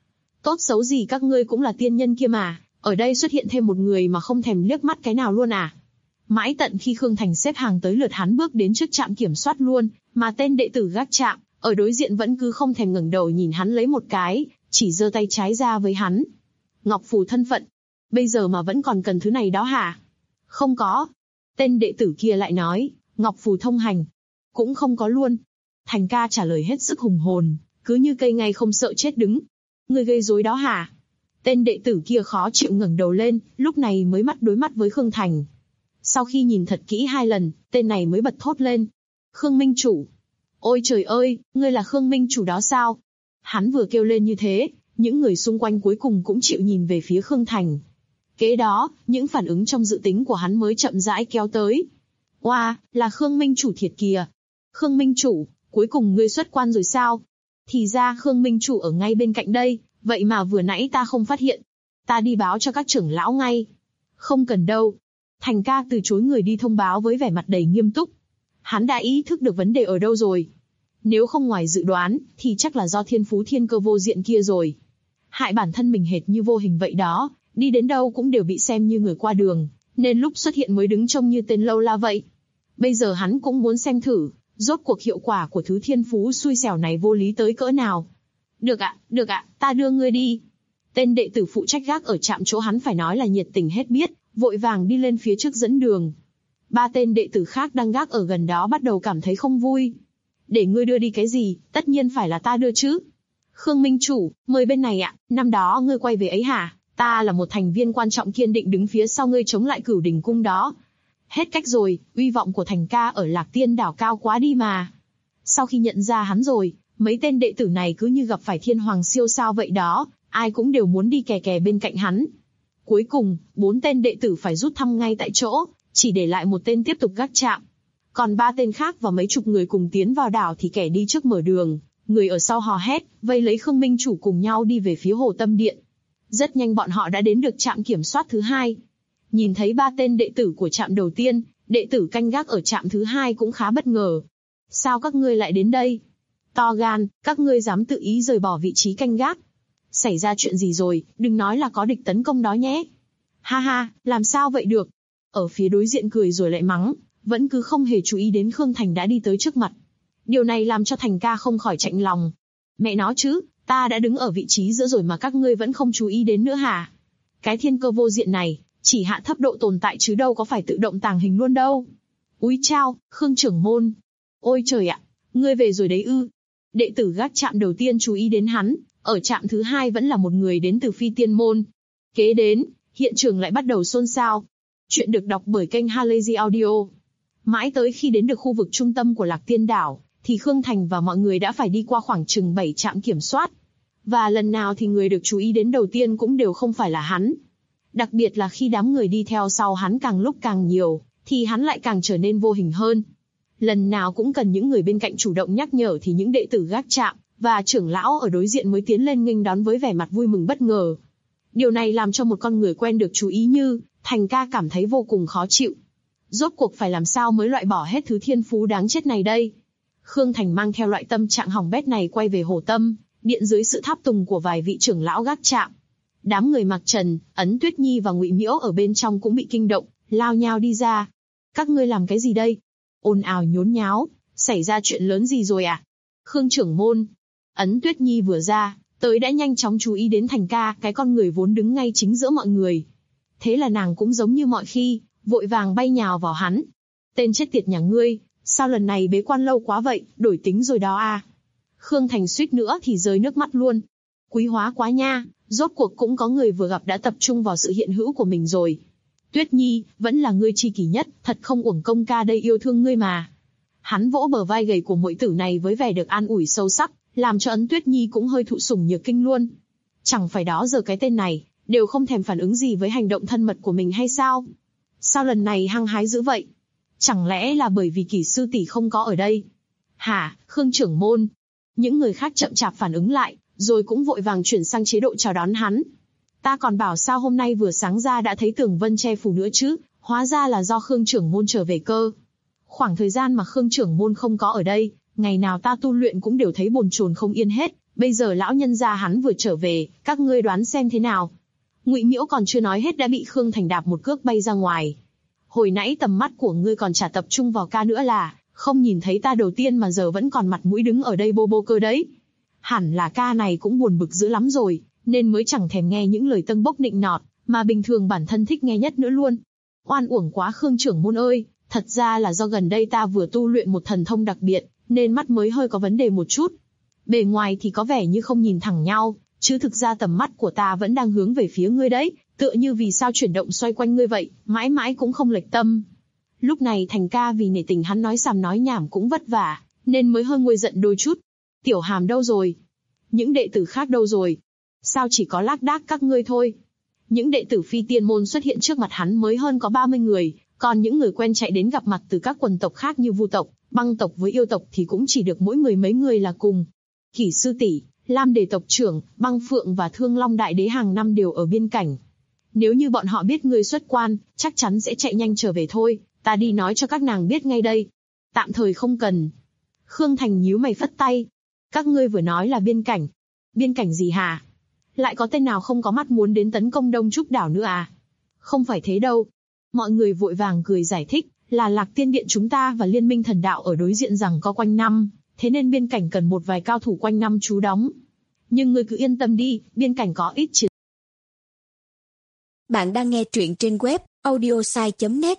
Tốt xấu gì các ngươi cũng là tiên nhân kia mà, ở đây xuất hiện thêm một người mà không thèm liếc mắt cái nào luôn à? Mãi tận khi Khương Thành xếp hàng tới lượt hắn bước đến trước trạm kiểm soát luôn, mà tên đệ tử gác trạm, ở đối diện vẫn cứ không thèm ngẩng đầu nhìn hắn lấy một cái, chỉ giơ tay trái ra với hắn. Ngọc phù thân phận, bây giờ mà vẫn còn cần thứ này đó hả? Không có. Tên đệ tử kia lại nói, ngọc phù thông hành, cũng không có luôn. Thành ca trả lời hết sức hùng hồn, cứ như cây ngay không sợ chết đứng. Người gây rối đó hả? Tên đệ tử kia khó chịu ngẩng đầu lên, lúc này mới mắt đối mắt với Khương Thành. Sau khi nhìn thật kỹ 2 lần, tên này mới bật thốt lên. Khương Minh Chủ. Ôi trời ơi, ngươi là Khương Minh Chủ đó sao? Hắn vừa kêu lên như thế, những người xung quanh cuối cùng cũng chịu nhìn về phía Khương Thành. Kế đó, những phản ứng trong dự tính của hắn mới chậm rãi kéo tới. Oa, là Khương Minh Chủ thiệt kìa. Khương Minh Chủ, cuối cùng ngươi xuất quan rồi sao? Thì ra Khương Minh Chủ ở ngay bên cạnh đây, vậy mà vừa nãy ta không phát hiện. Ta đi báo cho các trưởng lão ngay. Không cần đâu. Thành ca từ chối người đi thông báo với vẻ mặt đầy nghiêm túc. Hắn đã ý thức được vấn đề ở đâu rồi. Nếu không ngoài dự đoán, thì chắc là do thiên phú thiên cơ vô diện kia rồi. Hại bản thân mình hệt như vô hình vậy đó, đi đến đâu cũng đều bị xem như người qua đường, nên lúc xuất hiện mới đứng trông như tên lâu la vậy. Bây giờ hắn cũng muốn xem thử, rốt cuộc hiệu quả của thứ thiên phú xui xẻo này vô lý tới cỡ nào. Được ạ, ta đưa ngươi đi. Tên đệ tử phụ trách gác ở trạm chỗ hắn phải nói là nhiệt tình hết biết, vội vàng đi lên phía trước dẫn đường. 3 tên đệ tử khác đang gác ở gần đó bắt đầu cảm thấy không vui. Để ngươi đưa đi cái gì, tất nhiên phải là ta đưa chứ. Khương Minh Chủ, mời bên này ạ, năm đó ngươi quay về ấy hả? Ta là một thành viên quan trọng kiên định đứng phía sau ngươi chống lại Cửu Đình Cung đó. Hết cách rồi, uy vọng của Thành ca ở Lạc Tiên đảo cao quá đi mà. Sau khi nhận ra hắn rồi, mấy tên đệ tử này cứ như gặp phải thiên hoàng siêu sao vậy đó, ai cũng đều muốn đi kè kè bên cạnh hắn. Cuối cùng, 4 tên đệ tử phải rút thăm ngay tại chỗ, chỉ để lại một tên tiếp tục gác trạm. Còn 3 tên khác và mấy chục người cùng tiến vào đảo thì kẻ đi trước mở đường, người ở sau hò hét, vây lấy Khương Minh Chủ cùng nhau đi về phía Hồ Tâm Điện. Rất nhanh bọn họ đã đến được trạm kiểm soát thứ 2. Nhìn thấy 3 tên đệ tử của trạm đầu tiên, đệ tử canh gác ở trạm thứ 2 cũng khá bất ngờ. Sao các ngươi lại đến đây? To gan, các ngươi dám tự ý rời bỏ vị trí canh gác. Xảy ra chuyện gì rồi, đừng nói là có địch tấn công đó nhé. Ha ha, làm sao vậy được? Ở phía đối diện cười rồi lại mắng, vẫn cứ không hề chú ý đến Khương Thành đã đi tới trước mặt. Điều này làm cho Thành ca không khỏi chạnh lòng. Mẹ nó chứ, ta đã đứng ở vị trí giữa rồi mà các ngươi vẫn không chú ý đến nữa hả? Cái thiên cơ vô diện này, chỉ hạ thấp độ tồn tại chứ đâu có phải tự động tàng hình luôn đâu. Úi chao, Khương trưởng môn. Ôi trời ạ, ngươi về rồi đấy ư? Đệ tử gác trạm đầu tiên chú ý đến hắn, ở trạm thứ 2 vẫn là một người đến từ Phi Tiên Môn. Kế đến, hiện trường lại bắt đầu xôn xao. Chuyện được đọc bởi kênh Halazy Audio. Mãi tới khi đến được khu vực trung tâm của Lạc Tiên đảo, thì Khương Thành và mọi người đã phải đi qua khoảng chừng 7 trạm kiểm soát. Và lần nào thì người được chú ý đến đầu tiên cũng đều không phải là hắn. Đặc biệt là khi đám người đi theo sau hắn càng lúc càng nhiều, thì hắn lại càng trở nên vô hình hơn. Lần nào cũng cần những người bên cạnh chủ động nhắc nhở thì những đệ tử gác trạm và trưởng lão ở đối diện mới tiến lên nghênh đón với vẻ mặt vui mừng bất ngờ. Điều này làm cho một con người quen được chú ý như Thành ca cảm thấy vô cùng khó chịu. Rốt cuộc phải làm sao mới loại bỏ hết thứ thiên phú đáng chết này đây? Khương Thành mang theo loại tâm trạng hỏng bét này quay về Hồ Tâm Điện dưới sự tháp tùng của vài vị trưởng lão gác trạm. Đám người Mạc Trần, Ấn Tuyết Nhi và Ngụy Miễu ở bên trong cũng bị kinh động, lao nhao đi ra. Các ngươi làm cái gì đây? Ồn ào nhốn nháo, xảy ra chuyện lớn gì rồi à? Khương trưởng môn. Ấn Tuyết Nhi vừa ra, tới đã nhanh chóng chú ý đến Thành ca, cái con người vốn đứng ngay chính giữa mọi người. Thế là nàng cũng giống như mọi khi, vội vàng bay nhào vào hắn. Tên chết tiệt nhà ngươi, sao lần này bế quan lâu quá vậy, đổi tính rồi đó à? Khương Thành suýt nữa thì rơi nước mắt luôn. Quý hóa quá nha, rốt cuộc cũng có người vừa gặp đã tập trung vào sự hiện hữu của mình rồi. Tuyết Nhi, vẫn là ngươi tri kỷ nhất, thật không uổng công ca đây yêu thương ngươi mà. Hắn vỗ bờ vai gầy của muội tử này với vẻ được an ủi sâu sắc, làm cho Ấn Tuyết Nhi cũng hơi thụ sủng nhược kinh luôn. Chẳng phải đó giờ cái tên này, đều không thèm phản ứng gì với hành động thân mật của mình hay sao? Sao lần này hăng hái dữ vậy? Chẳng lẽ là bởi vì Kỷ sư tỷ không có ở đây? Hả, Khương trưởng môn? Những người khác chậm chạp phản ứng lại, rồi cũng vội vàng chuyển sang chế độ chào đón hắn. Ta còn bảo sao hôm nay vừa sáng ra đã thấy tường vân che phủ nữa chứ, hóa ra là do Khương trưởng môn trở về cơ. Khoảng thời gian mà Khương trưởng môn không có ở đây, ngày nào ta tu luyện cũng đều thấy bồn chồn không yên hết, Bây giờ lão nhân gia hắn vừa trở về, các ngươi đoán xem thế nào. Ngụy Miễu còn chưa nói hết đã bị Khương Thành đạp một cước bay ra ngoài. Hồi nãy tầm mắt của ngươi còn chả tập trung vào ca nữa là, không nhìn thấy ta đầu tiên mà giờ vẫn còn mặt mũi đứng ở đây bô bô cơ đấy. Hẳn là ca này cũng buồn bực dữ lắm rồi, nên mới chẳng thèm nghe những lời tâng bốc nịnh nọt, mà bình thường bản thân thích nghe nhất nữa luôn. Oan uổng quá Khương trưởng môn ơi, thật ra là do gần đây ta vừa tu luyện một thần thông đặc biệt, nên mắt mới hơi có vấn đề một chút. Bề ngoài thì có vẻ như không nhìn thẳng nhau, chứ thực ra tầm mắt của ta vẫn đang hướng về phía ngươi đấy, tựa như vì sao chuyển động xoay quanh ngươi vậy, mãi mãi cũng không lệch tâm. Lúc này Thành ca vì nể tình hắn nói xàm nói nhảm cũng vất vả, nên mới hơi nguôi giận đôi chút. Tiểu Hàm đâu rồi? Những đệ tử khác đâu rồi? Sao chỉ có lác đác các ngươi thôi? Những đệ tử Phi Tiên môn xuất hiện trước mặt hắn mới hơn có 30 người, còn những người quen chạy đến gặp mặt từ các quần tộc khác như Vu tộc, Băng tộc với Yêu tộc thì cũng chỉ được mỗi người mấy người là cùng. Kỷ sư tỷ, Lam Đề tộc trưởng, Băng Phượng và Thương Long đại đế hàng năm đều ở biên cảnh. Nếu như bọn họ biết ngươi xuất quan, chắc chắn sẽ chạy nhanh trở về thôi, ta đi nói cho các nàng biết ngay đây. Tạm thời không cần. Khương Thành nhíu mày phất tay. Các ngươi vừa nói là biên cảnh. Biên cảnh gì hả? Lại có tên nào không có mắt muốn đến tấn công Đông Trúc đảo nữa à? Không phải thế đâu. Mọi người vội vàng cười giải thích, là Lạc Tiên Điện chúng ta và Liên minh thần đạo ở đối diện rằng có quanh năm, thế nên biên cảnh cần một vài cao thủ quanh năm trú đóng. Nhưng ngươi cứ yên tâm đi, biên cảnh có ít chiến. Bạn đang nghe truyện trên web audiosai.net.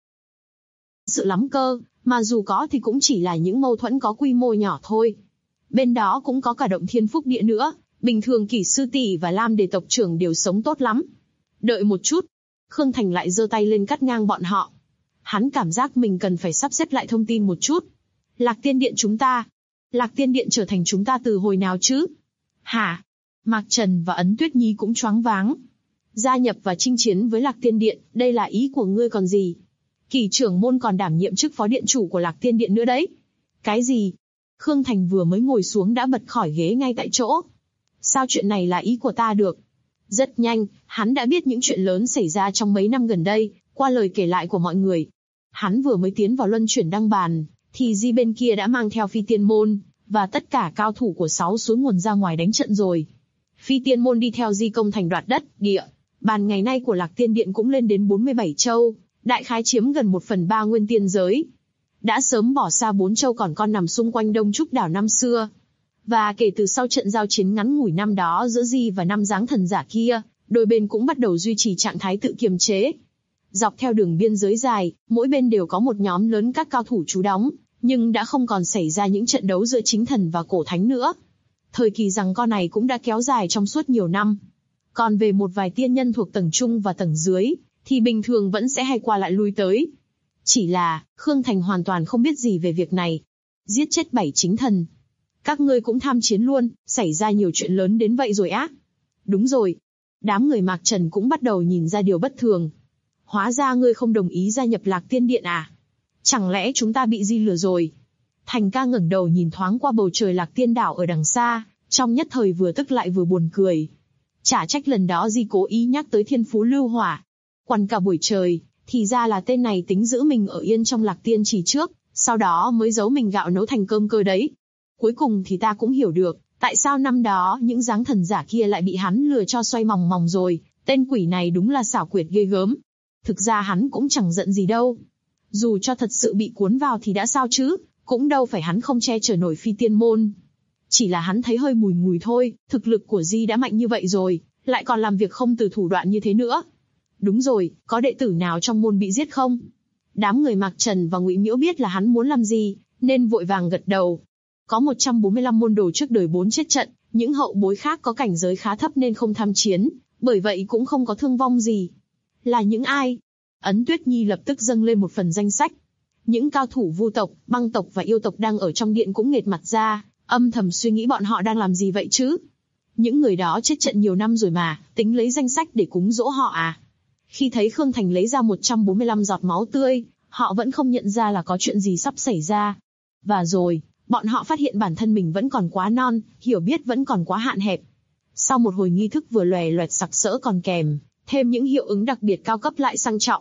Sự lắm cơ, mà dù có thì cũng chỉ là những mâu thuẫn có quy mô nhỏ thôi. Bên đó cũng có cả động Thiên Phúc Địa nữa, bình thường Kỷ sư tỷ và Lam Đề tộc trưởng đều sống tốt lắm. Đợi một chút, Khương Thành lại giơ tay lên cắt ngang bọn họ. Hắn cảm giác mình cần phải sắp xếp lại thông tin một chút. Lạc Tiên Điện chúng ta. Lạc Tiên Điện trở thành chúng ta từ hồi nào chứ? Hả? Mạc Trần và Ấn Tuyết Nhi cũng choáng váng. Gia nhập và chinh chiến với Lạc Tiên Điện, đây là ý của ngươi còn gì? Kỷ trưởng môn còn đảm nhiệm chức phó điện chủ của Lạc Tiên Điện nữa đấy. Cái gì? Khương Thành vừa mới ngồi xuống đã bật khỏi ghế ngay tại chỗ. Sao chuyện này là ý của ta được? Rất nhanh, hắn đã biết những chuyện lớn xảy ra trong mấy năm gần đây, qua lời kể lại của mọi người. Hắn vừa mới tiến vào luân chuyển đăng bàn, thì Di bên kia đã mang theo Phi Tiên môn, và tất cả cao thủ của 6 suối nguồn ra ngoài đánh trận rồi. Phi Tiên môn đi theo Di công thành đoạt đất, địa. Bàn ngày nay của Lạc Tiên Điện cũng lên đến 47 châu, đại khái chiếm gần 1/3 nguyên tiên giới. Đã sớm bỏ xa 4 châu còn con nằm xung quanh Đông Trúc đảo năm xưa. Và kể từ sau trận giao chiến ngắn ngủi năm đó giữa Di và năm dáng thần giả kia, đôi bên cũng bắt đầu duy trì trạng thái tự kiềm chế. Dọc theo đường biên giới dài, mỗi bên đều có một nhóm lớn các cao thủ trú đóng, nhưng đã không còn xảy ra những trận đấu giữa chính thần và cổ thánh nữa. Thời kỳ giằng co này cũng đã kéo dài trong suốt nhiều năm. Còn về một vài tiên nhân thuộc tầng trung và tầng dưới, thì bình thường vẫn sẽ hay qua lại lui tới. Chỉ là, Khương Thành hoàn toàn không biết gì về việc này. Giết chết 7 chính thần. Các ngươi cũng tham chiến luôn, xảy ra nhiều chuyện lớn đến vậy rồi á. Đúng rồi. Đám người Mạc Trần cũng bắt đầu nhìn ra điều bất thường. Hóa ra ngươi không đồng ý gia nhập Lạc Tiên Điện à? Chẳng lẽ chúng ta bị Di lừa rồi? Thành ca ngẩng đầu nhìn thoáng qua bầu trời Lạc Tiên đảo ở đằng xa, trong nhất thời vừa tức lại vừa buồn cười. Chả trách lần đó Di cố ý nhắc tới thiên phú lưu hỏa. Quằn cả buổi trời, thì ra là tên này tính giữ mình ở yên trong Lạc Tiên Trì trước, sau đó mới giấu mình gạo nấu thành cơm cơ đấy. Cuối cùng thì ta cũng hiểu được, tại sao năm đó những dáng thần giả kia lại bị hắn lừa cho xoay mòng mòng rồi, tên quỷ này đúng là xảo quyệt ghê gớm. Thực ra hắn cũng chẳng giận gì đâu. Dù cho thật sự bị cuốn vào thì đã sao chứ, cũng đâu phải hắn không che chở nổi Phi Tiên môn. Chỉ là hắn thấy hơi mùi mùi thôi, thực lực của Di đã mạnh như vậy rồi, lại còn làm việc không từ thủ đoạn như thế nữa. Đúng rồi, có đệ tử nào trong môn bị giết không? Đám người Mạc Trần và Ngụy Miễu biết là hắn muốn làm gì, nên vội vàng gật đầu. Có 145 môn đồ trước đời 4 chết trận, những hậu bối khác có cảnh giới khá thấp nên không tham chiến, bởi vậy cũng không có thương vong gì. Là những ai? Ấn Tuyết Nhi lập tức dâng lên một phần danh sách. Những cao thủ Vu tộc, Băng tộc và Yêu tộc đang ở trong điện cũng nghệt mặt ra, âm thầm suy nghĩ bọn họ đang làm gì vậy chứ? Những người đó chết trận nhiều năm rồi mà, tính lấy danh sách để cúng dỗ họ à? Khi thấy Khương Thành lấy ra 145 giọt máu tươi, họ vẫn không nhận ra là có chuyện gì sắp xảy ra. Và rồi, bọn họ phát hiện bản thân mình vẫn còn quá non, hiểu biết vẫn còn quá hạn hẹp. Sau một hồi nghi thức vừa lòe loẹt sặc sỡ còn kèm thêm những hiệu ứng đặc biệt cao cấp lại sang trọng,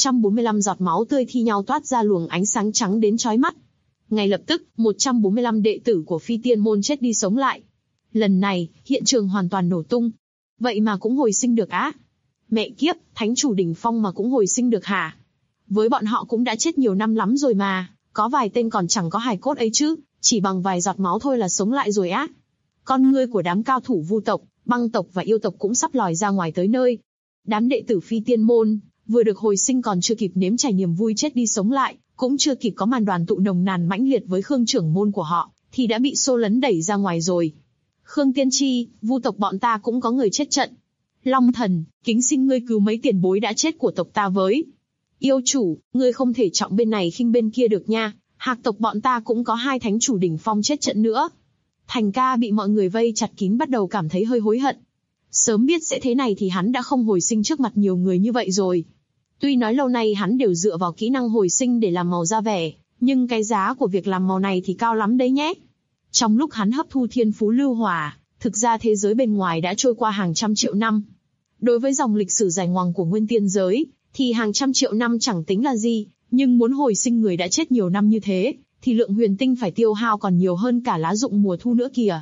145 giọt máu tươi thi nhau toát ra luồng ánh sáng trắng đến chói mắt. Ngay lập tức, 145 đệ tử của Phi Tiên môn chết đi sống lại. Lần này, hiện trường hoàn toàn nổ tung. Vậy mà cũng hồi sinh được á? Mẹ kiếp, thánh chủ đỉnh phong mà cũng hồi sinh được hả? Với bọn họ cũng đã chết nhiều năm lắm rồi mà, có vài tên còn chẳng có hài cốt ấy chứ, chỉ bằng vài giọt máu thôi là sống lại rồi á. Con ngươi của đám cao thủ vu tộc, băng tộc và yêu tộc cũng sắp lòi ra ngoài tới nơi. Đám đệ tử phi tiên môn, vừa được hồi sinh còn chưa kịp nếm trải niềm vui chết đi sống lại, cũng chưa kịp có màn đoàn tụ nồng nàn mãnh liệt với Khương trưởng môn của họ, thì đã bị xô lấn đẩy ra ngoài rồi. Khương tiên tri, vu tộc bọn ta cũng có người chết trận. Long thần, kính xin ngươi cứu mấy tiền bối đã chết của tộc ta với. Yêu chủ, ngươi không thể trọng bên này khinh bên kia được nha, Hạc tộc bọn ta cũng có 2 thánh chủ đỉnh phong chết trận nữa. Thành ca bị mọi người vây chặt kín bắt đầu cảm thấy hơi hối hận. Sớm biết sẽ thế này thì hắn đã không hồi sinh trước mặt nhiều người như vậy rồi. Tuy nói lâu nay hắn đều dựa vào kỹ năng hồi sinh để làm màu ra vẻ, nhưng cái giá của việc làm màu này thì cao lắm đấy nhé. Trong lúc hắn hấp thu thiên phú lưu hỏa, thực ra thế giới bên ngoài đã trôi qua hàng trăm triệu năm. Đối với dòng lịch sử dài ngoằng của nguyên tiên giới, thì hàng trăm triệu năm chẳng tính là gì, nhưng muốn hồi sinh người đã chết nhiều năm như thế, thì lượng huyền tinh phải tiêu hao còn nhiều hơn cả lá rụng mùa thu nữa kìa.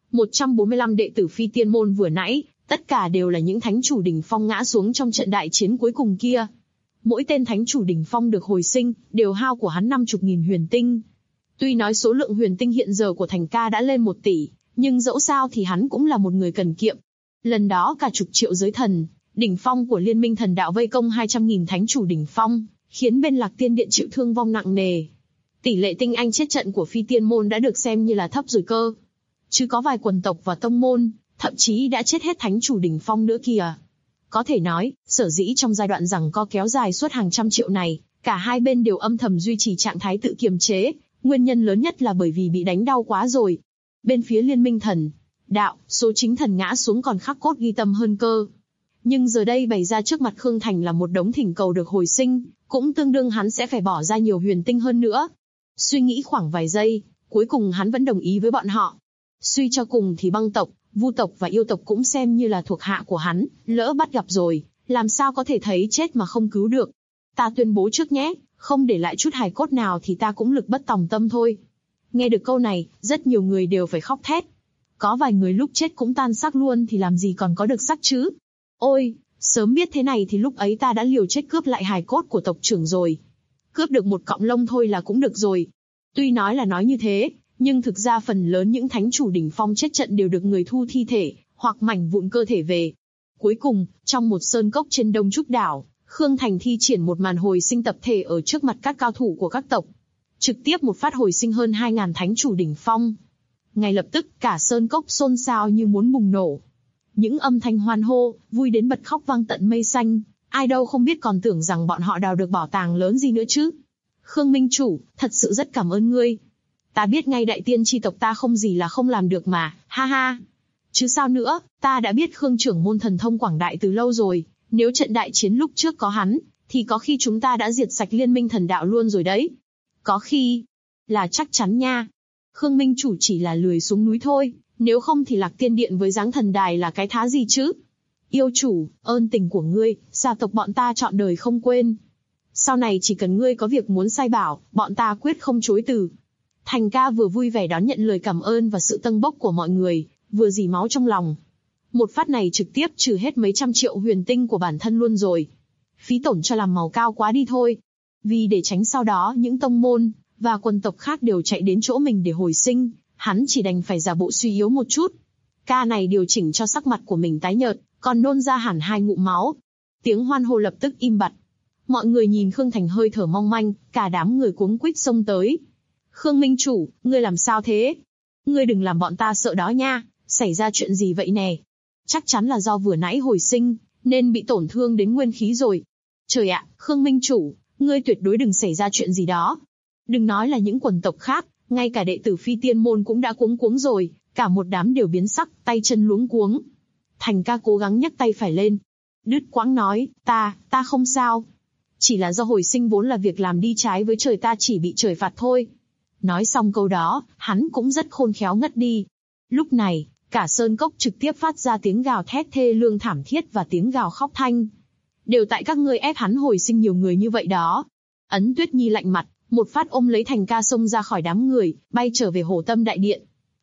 145 đệ tử phi tiên môn vừa nãy, tất cả đều là những thánh chủ đỉnh phong ngã xuống trong trận đại chiến cuối cùng kia. Mỗi tên thánh chủ đỉnh phong được hồi sinh, đều hao của hắn 50.000 huyền tinh. Tuy nói số lượng huyền tinh hiện giờ của Thành ca đã lên 1 tỷ, nhưng dẫu sao thì hắn cũng là một người cần kiệm. Lần đó cả chục triệu giới thần, đỉnh phong của Liên minh thần đạo vây công 200.000 thánh chủ đỉnh phong, khiến bên Lạc Tiên Điện chịu thương vong nặng nề. Tỷ lệ tinh anh chết trận của phi tiên môn đã được xem như là thấp rồi cơ. Chứ có vài quần tộc và tông môn, thậm chí đã chết hết thánh chủ đỉnh phong nữa kìa. Có thể nói, sở dĩ trong giai đoạn giằng co kéo dài suốt hàng trăm triệu này, cả hai bên đều âm thầm duy trì trạng thái tự kiềm chế, nguyên nhân lớn nhất là bởi vì bị đánh đau quá rồi. Bên phía Liên minh thần đạo, số chính thần ngã xuống còn khắc cốt ghi tâm hơn cơ. Nhưng giờ đây bày ra trước mặt Khương Thành là một đống thỉnh cầu được hồi sinh, cũng tương đương hắn sẽ phải bỏ ra nhiều huyền tinh hơn nữa. Suy nghĩ khoảng vài giây, cuối cùng hắn vẫn đồng ý với bọn họ. Suy cho cùng thì băng tộc, vu tộc và yêu tộc cũng xem như là thuộc hạ của hắn, lỡ bắt gặp rồi, làm sao có thể thấy chết mà không cứu được. Ta tuyên bố trước nhé, không để lại chút hài cốt nào thì ta cũng lực bất tòng tâm thôi. Nghe được câu này, rất nhiều người đều phải khóc thét. Có vài người lúc chết cũng tan xác luôn thì làm gì còn có được xác chứ. Ôi, sớm biết thế này thì lúc ấy ta đã liều chết cướp lại hài cốt của tộc trưởng rồi. Cướp được một cọng lông thôi là cũng được rồi. Tuy nói là nói như thế, nhưng thực ra phần lớn những thánh chủ đỉnh phong chết trận đều được người thu thi thể, hoặc mảnh vụn cơ thể về. Cuối cùng, trong một sơn cốc trên Đông Trúc Đảo, Khương Thành thi triển một màn hồi sinh tập thể ở trước mặt các cao thủ của các tộc. Trực tiếp một phát hồi sinh hơn 2.000 thánh chủ đỉnh phong. Ngay lập tức, cả sơn cốc xôn xao như muốn bùng nổ. Những âm thanh hoan hô, vui đến bật khóc vang tận mây xanh, ai đâu không biết còn tưởng rằng bọn họ đào được bảo tàng lớn gì nữa chứ. Khương Minh Chủ, thật sự rất cảm ơn ngươi. Ta biết ngay đại tiên tri tộc ta không gì là không làm được mà, ha ha. Chứ sao nữa, ta đã biết Khương trưởng môn thần thông quảng đại từ lâu rồi, nếu trận đại chiến lúc trước có hắn, thì có khi chúng ta đã diệt sạch liên minh thần đạo luôn rồi đấy. Có khi, là chắc chắn nha. Khương Minh Chủ chỉ là lười xuống núi thôi, nếu không thì Lạc Tiên Điện với dáng thần đài là cái thá gì chứ. Yêu chủ, ơn tình của ngươi, gia tộc bọn ta trọn đời không quên. Sau này chỉ cần ngươi có việc muốn sai bảo, bọn ta quyết không chối từ. Thành ca vừa vui vẻ đón nhận lời cảm ơn và sự tâng bốc của mọi người, vừa dì máu trong lòng. Một phát này trực tiếp trừ hết mấy trăm triệu huyền tinh của bản thân luôn rồi. Phí tổn cho làm màu cao quá đi thôi. Vì để tránh sau đó những tông môn và quần tộc khác đều chạy đến chỗ mình để hồi sinh, hắn chỉ đành phải giả bộ suy yếu một chút. Ca này điều chỉnh cho sắc mặt của mình tái nhợt, còn nôn ra hẳn 2 ngụm máu. Tiếng hoan hô lập tức im bặt. Mọi người nhìn Khương Thành hơi thở mong manh, cả đám người cuống quýt xông tới. Khương Minh Chủ, ngươi làm sao thế? Ngươi đừng làm bọn ta sợ đó nha, xảy ra chuyện gì vậy nè? Chắc chắn là do vừa nãy hồi sinh, nên bị tổn thương đến nguyên khí rồi. Trời ạ, Khương Minh Chủ, ngươi tuyệt đối đừng xảy ra chuyện gì đó. Đừng nói là những quần tộc khác, ngay cả đệ tử phi tiên môn cũng đã cuống cuống rồi, cả một đám đều biến sắc, tay chân luống cuống. Thành ca cố gắng nhấc tay phải lên. Đứt quãng nói, ta không sao. Chỉ là do hồi sinh vốn là việc làm đi trái với trời, ta chỉ bị trời phạt thôi. Nói xong câu đó, hắn cũng rất khôn khéo ngất đi. Lúc này, cả sơn cốc trực tiếp phát ra tiếng gào thét thê lương thảm thiết và tiếng gào khóc thanh. Đều tại các ngươi ép hắn hồi sinh nhiều người như vậy đó. Ấn Tuyết Nhi lạnh mặt, một phát ôm lấy Thành ca xông ra khỏi đám người, bay trở về Hồ Tâm Đại Điện.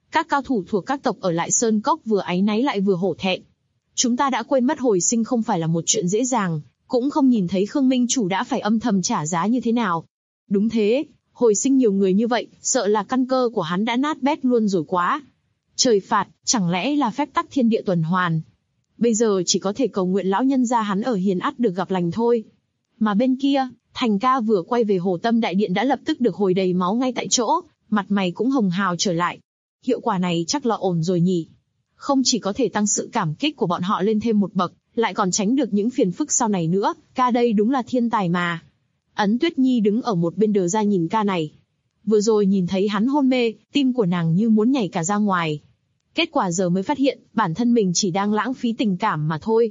Các cao thủ thuộc các tộc ở lại Sơn Cốc vừa áy náy lại vừa hổ thẹn. Chúng ta đã quên mất hồi sinh không phải là một chuyện dễ dàng, cũng không nhìn thấy Khương Minh Chủ đã phải âm thầm trả giá như thế nào. Đúng thế, hồi sinh nhiều người như vậy, sợ là căn cơ của hắn đã nát bét luôn rồi quá. Trời phạt, chẳng lẽ là phép tắc thiên địa tuần hoàn. Bây giờ chỉ có thể cầu nguyện lão nhân gia hắn ở hiền ắt được gặp lành thôi. Mà bên kia, Thành ca vừa quay về Hồ Tâm Đại Điện đã lập tức được hồi đầy máu ngay tại chỗ, mặt mày cũng hồng hào trở lại. Hiệu quả này chắc là ổn rồi nhỉ. Không chỉ có thể tăng sự cảm kích của bọn họ lên thêm một bậc, lại còn tránh được những phiền phức sau này nữa, ca đây đúng là thiên tài mà. Ấn Tuyết Nhi đứng ở một bên đờ ra nhìn ca này. Vừa rồi nhìn thấy hắn hôn mê, tim của nàng như muốn nhảy cả ra ngoài. Kết quả giờ mới phát hiện, bản thân mình chỉ đang lãng phí tình cảm mà thôi.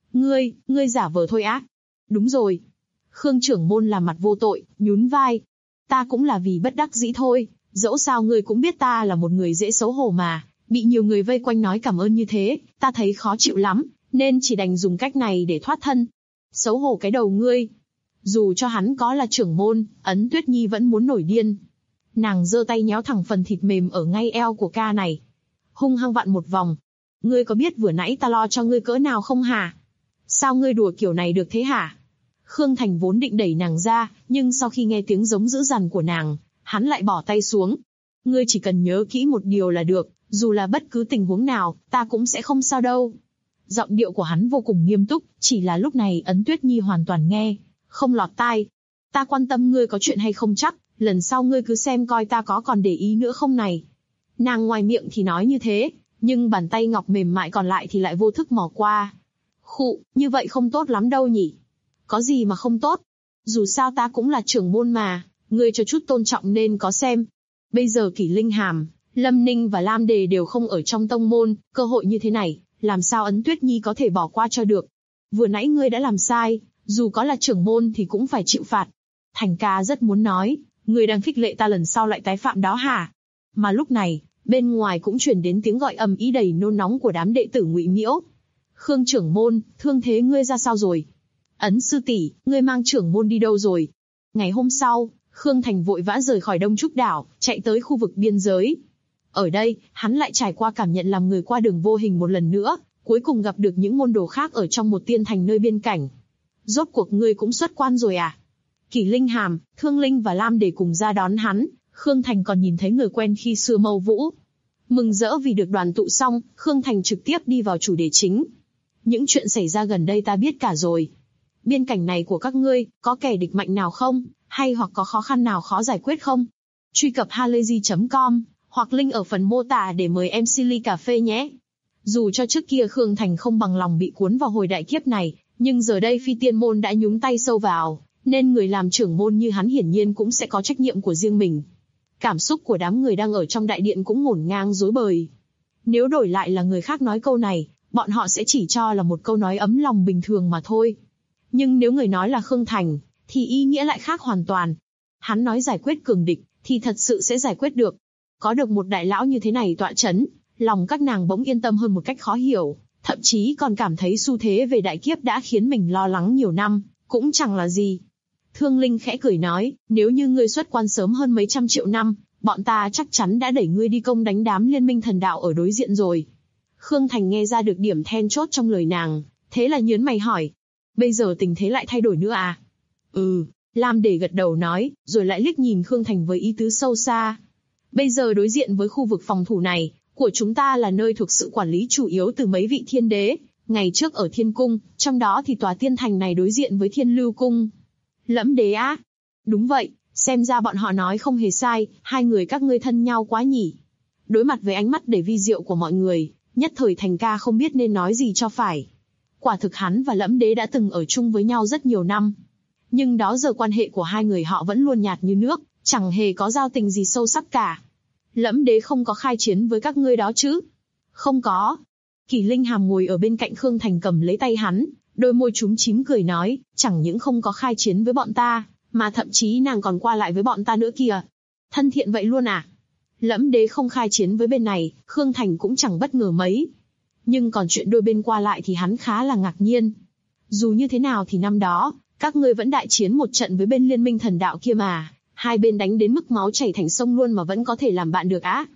Ngươi giả vờ thôi á. Đúng rồi. Khương trưởng môn làm mặt vô tội, nhún vai. Ta cũng là vì bất đắc dĩ thôi, dẫu sao ngươi cũng biết ta là một người dễ xấu hổ mà. Bị nhiều người vây quanh nói cảm ơn như thế, ta thấy khó chịu lắm, nên chỉ đành dùng cách này để thoát thân. Xấu hổ cái đầu ngươi. Dù cho hắn có là trưởng môn, Ấn Tuyết Nhi vẫn muốn nổi điên. Nàng giơ tay nhéo thẳng phần thịt mềm ở ngay eo của ca này. Hung hăng vặn một vòng. Ngươi có biết vừa nãy ta lo cho ngươi cỡ nào không hả? Sao ngươi đùa kiểu này được thế hả? Khương Thành vốn định đẩy nàng ra, nhưng sau khi nghe tiếng giống dữ dằn của nàng, hắn lại bỏ tay xuống. Ngươi chỉ cần nhớ kỹ một điều là được, dù là bất cứ tình huống nào, ta cũng sẽ không sao đâu. Giọng điệu của hắn vô cùng nghiêm túc, chỉ là lúc này Ấn Tuyết Nhi hoàn toàn nghe không lọt tai. Ta quan tâm ngươi có chuyện hay không chắc, lần sau ngươi cứ xem coi ta có còn để ý nữa không này. Nàng ngoài miệng thì nói như thế, nhưng bàn tay ngọc mềm mại còn lại thì lại vô thức mò qua. Khụ, như vậy không tốt lắm đâu nhỉ. Có gì mà không tốt. Dù sao ta cũng là trưởng môn mà, ngươi cho chút tôn trọng nên có xem. Bây giờ Kỷ Linh Hàm, Lâm Ninh và Lam Đề đều không ở trong tông môn, cơ hội như thế này, làm sao Ấn Tuyết Nhi có thể bỏ qua cho được. Vừa nãy ngươi đã làm sai, dù có là trưởng môn thì cũng phải chịu phạt. Thành ca rất muốn nói, ngươi đang khích lệ ta lần sau lại tái phạm đó hả? Mà lúc này, bên ngoài cũng truyền đến tiếng gọi ầm ĩ đầy nôn nóng của đám đệ tử Ngụy Miễu. Khương trưởng môn, thương thế ngươi ra sao rồi? Ấn sư tỷ, ngươi mang trưởng môn đi đâu rồi? Ngày hôm sau, Khương Thành vội vã rời khỏi Đông Trúc Đảo, chạy tới khu vực biên giới. Ở đây, hắn lại trải qua cảm nhận làm người qua đường vô hình một lần nữa, cuối cùng gặp được những môn đồ khác ở trong một tiên thành nơi biên cảnh. Rốt cuộc ngươi cũng xuất quan rồi à? Kỷ Linh Hàm, Thương Linh và Lam Đề cùng ra đón hắn, Khương Thành còn nhìn thấy người quen khi xưa Mâu Vũ. Mừng rỡ vì được đoàn tụ xong, Khương Thành trực tiếp đi vào chủ đề chính. Những chuyện xảy ra gần đây ta biết cả rồi. Biên cảnh này của các ngươi, có kẻ địch mạnh nào không, hay hoặc có khó khăn nào khó giải quyết không? Truy cập halayzi.com, hoặc link ở phần mô tả để mời MC ly cà phê nhé. Dù cho trước kia Khương Thành không bằng lòng bị cuốn vào hồi đại kiếp này, nhưng giờ đây Phi Tiên Môn đã nhúng tay sâu vào, nên người làm trưởng môn như hắn hiển nhiên cũng sẽ có trách nhiệm của riêng mình. Cảm xúc của đám người đang ở trong đại điện cũng ngổn ngang rối bời. Nếu đổi lại là người khác nói câu này, bọn họ sẽ chỉ cho là một câu nói ấm lòng bình thường mà thôi. Nhưng nếu người nói là Khương Thành, thì ý nghĩa lại khác hoàn toàn. Hắn nói giải quyết cường địch, thì thật sự sẽ giải quyết được. Có được một đại lão như thế này tọa chấn, lòng các nàng bỗng yên tâm hơn một cách khó hiểu, thậm chí còn cảm thấy xu thế về đại kiếp đã khiến mình lo lắng nhiều năm, cũng chẳng là gì. Thương Linh khẽ cười nói, nếu như ngươi xuất quan sớm hơn mấy trăm triệu năm, bọn ta chắc chắn đã đẩy ngươi đi công đánh đám liên minh thần đạo ở đối diện rồi. Khương Thành nghe ra được điểm then chốt trong lời nàng, thế là nhớn mày hỏi, bây giờ tình thế lại thay đổi nữa à? Lam Đề gật đầu nói, rồi lại liếc nhìn Khương Thành với ý tứ sâu xa. Bây giờ đối diện với khu vực phòng thủ này, của chúng ta là nơi thuộc sự quản lý chủ yếu từ mấy vị thiên đế, ngày trước ở Thiên Cung, trong đó thì tòa tiên thành này đối diện với Thiên Lưu Cung. Lẫm đế á? Đúng vậy, xem ra bọn họ nói không hề sai, hai người các ngươi thân nhau quá nhỉ. Đối mặt với ánh mắt đầy vi diệu của mọi người, nhất thời Thành ca không biết nên nói gì cho phải. Quả thực hắn và Lẫm đế đã từng ở chung với nhau rất nhiều năm. Nhưng đó giờ quan hệ của hai người họ vẫn luôn nhạt như nước, chẳng hề có giao tình gì sâu sắc cả. Lẫm đế không có khai chiến với các ngươi đó chứ? Không có. Kỷ Linh Hàm ngồi ở bên cạnh Khương Thành cầm lấy tay hắn, đôi môi chúm chím cười nói, chẳng những không có khai chiến với bọn ta, mà thậm chí nàng còn qua lại với bọn ta nữa kìa. Thân thiện vậy luôn à? Lẫm đế không khai chiến với bên này, Khương Thành cũng chẳng bất ngờ mấy. Nhưng còn chuyện đôi bên qua lại thì hắn khá là ngạc nhiên. Dù như thế nào thì năm đó, các ngươi vẫn đại chiến một trận với bên liên minh thần đạo kia mà, hai bên đánh đến mức máu chảy thành sông luôn mà vẫn có thể làm bạn được á.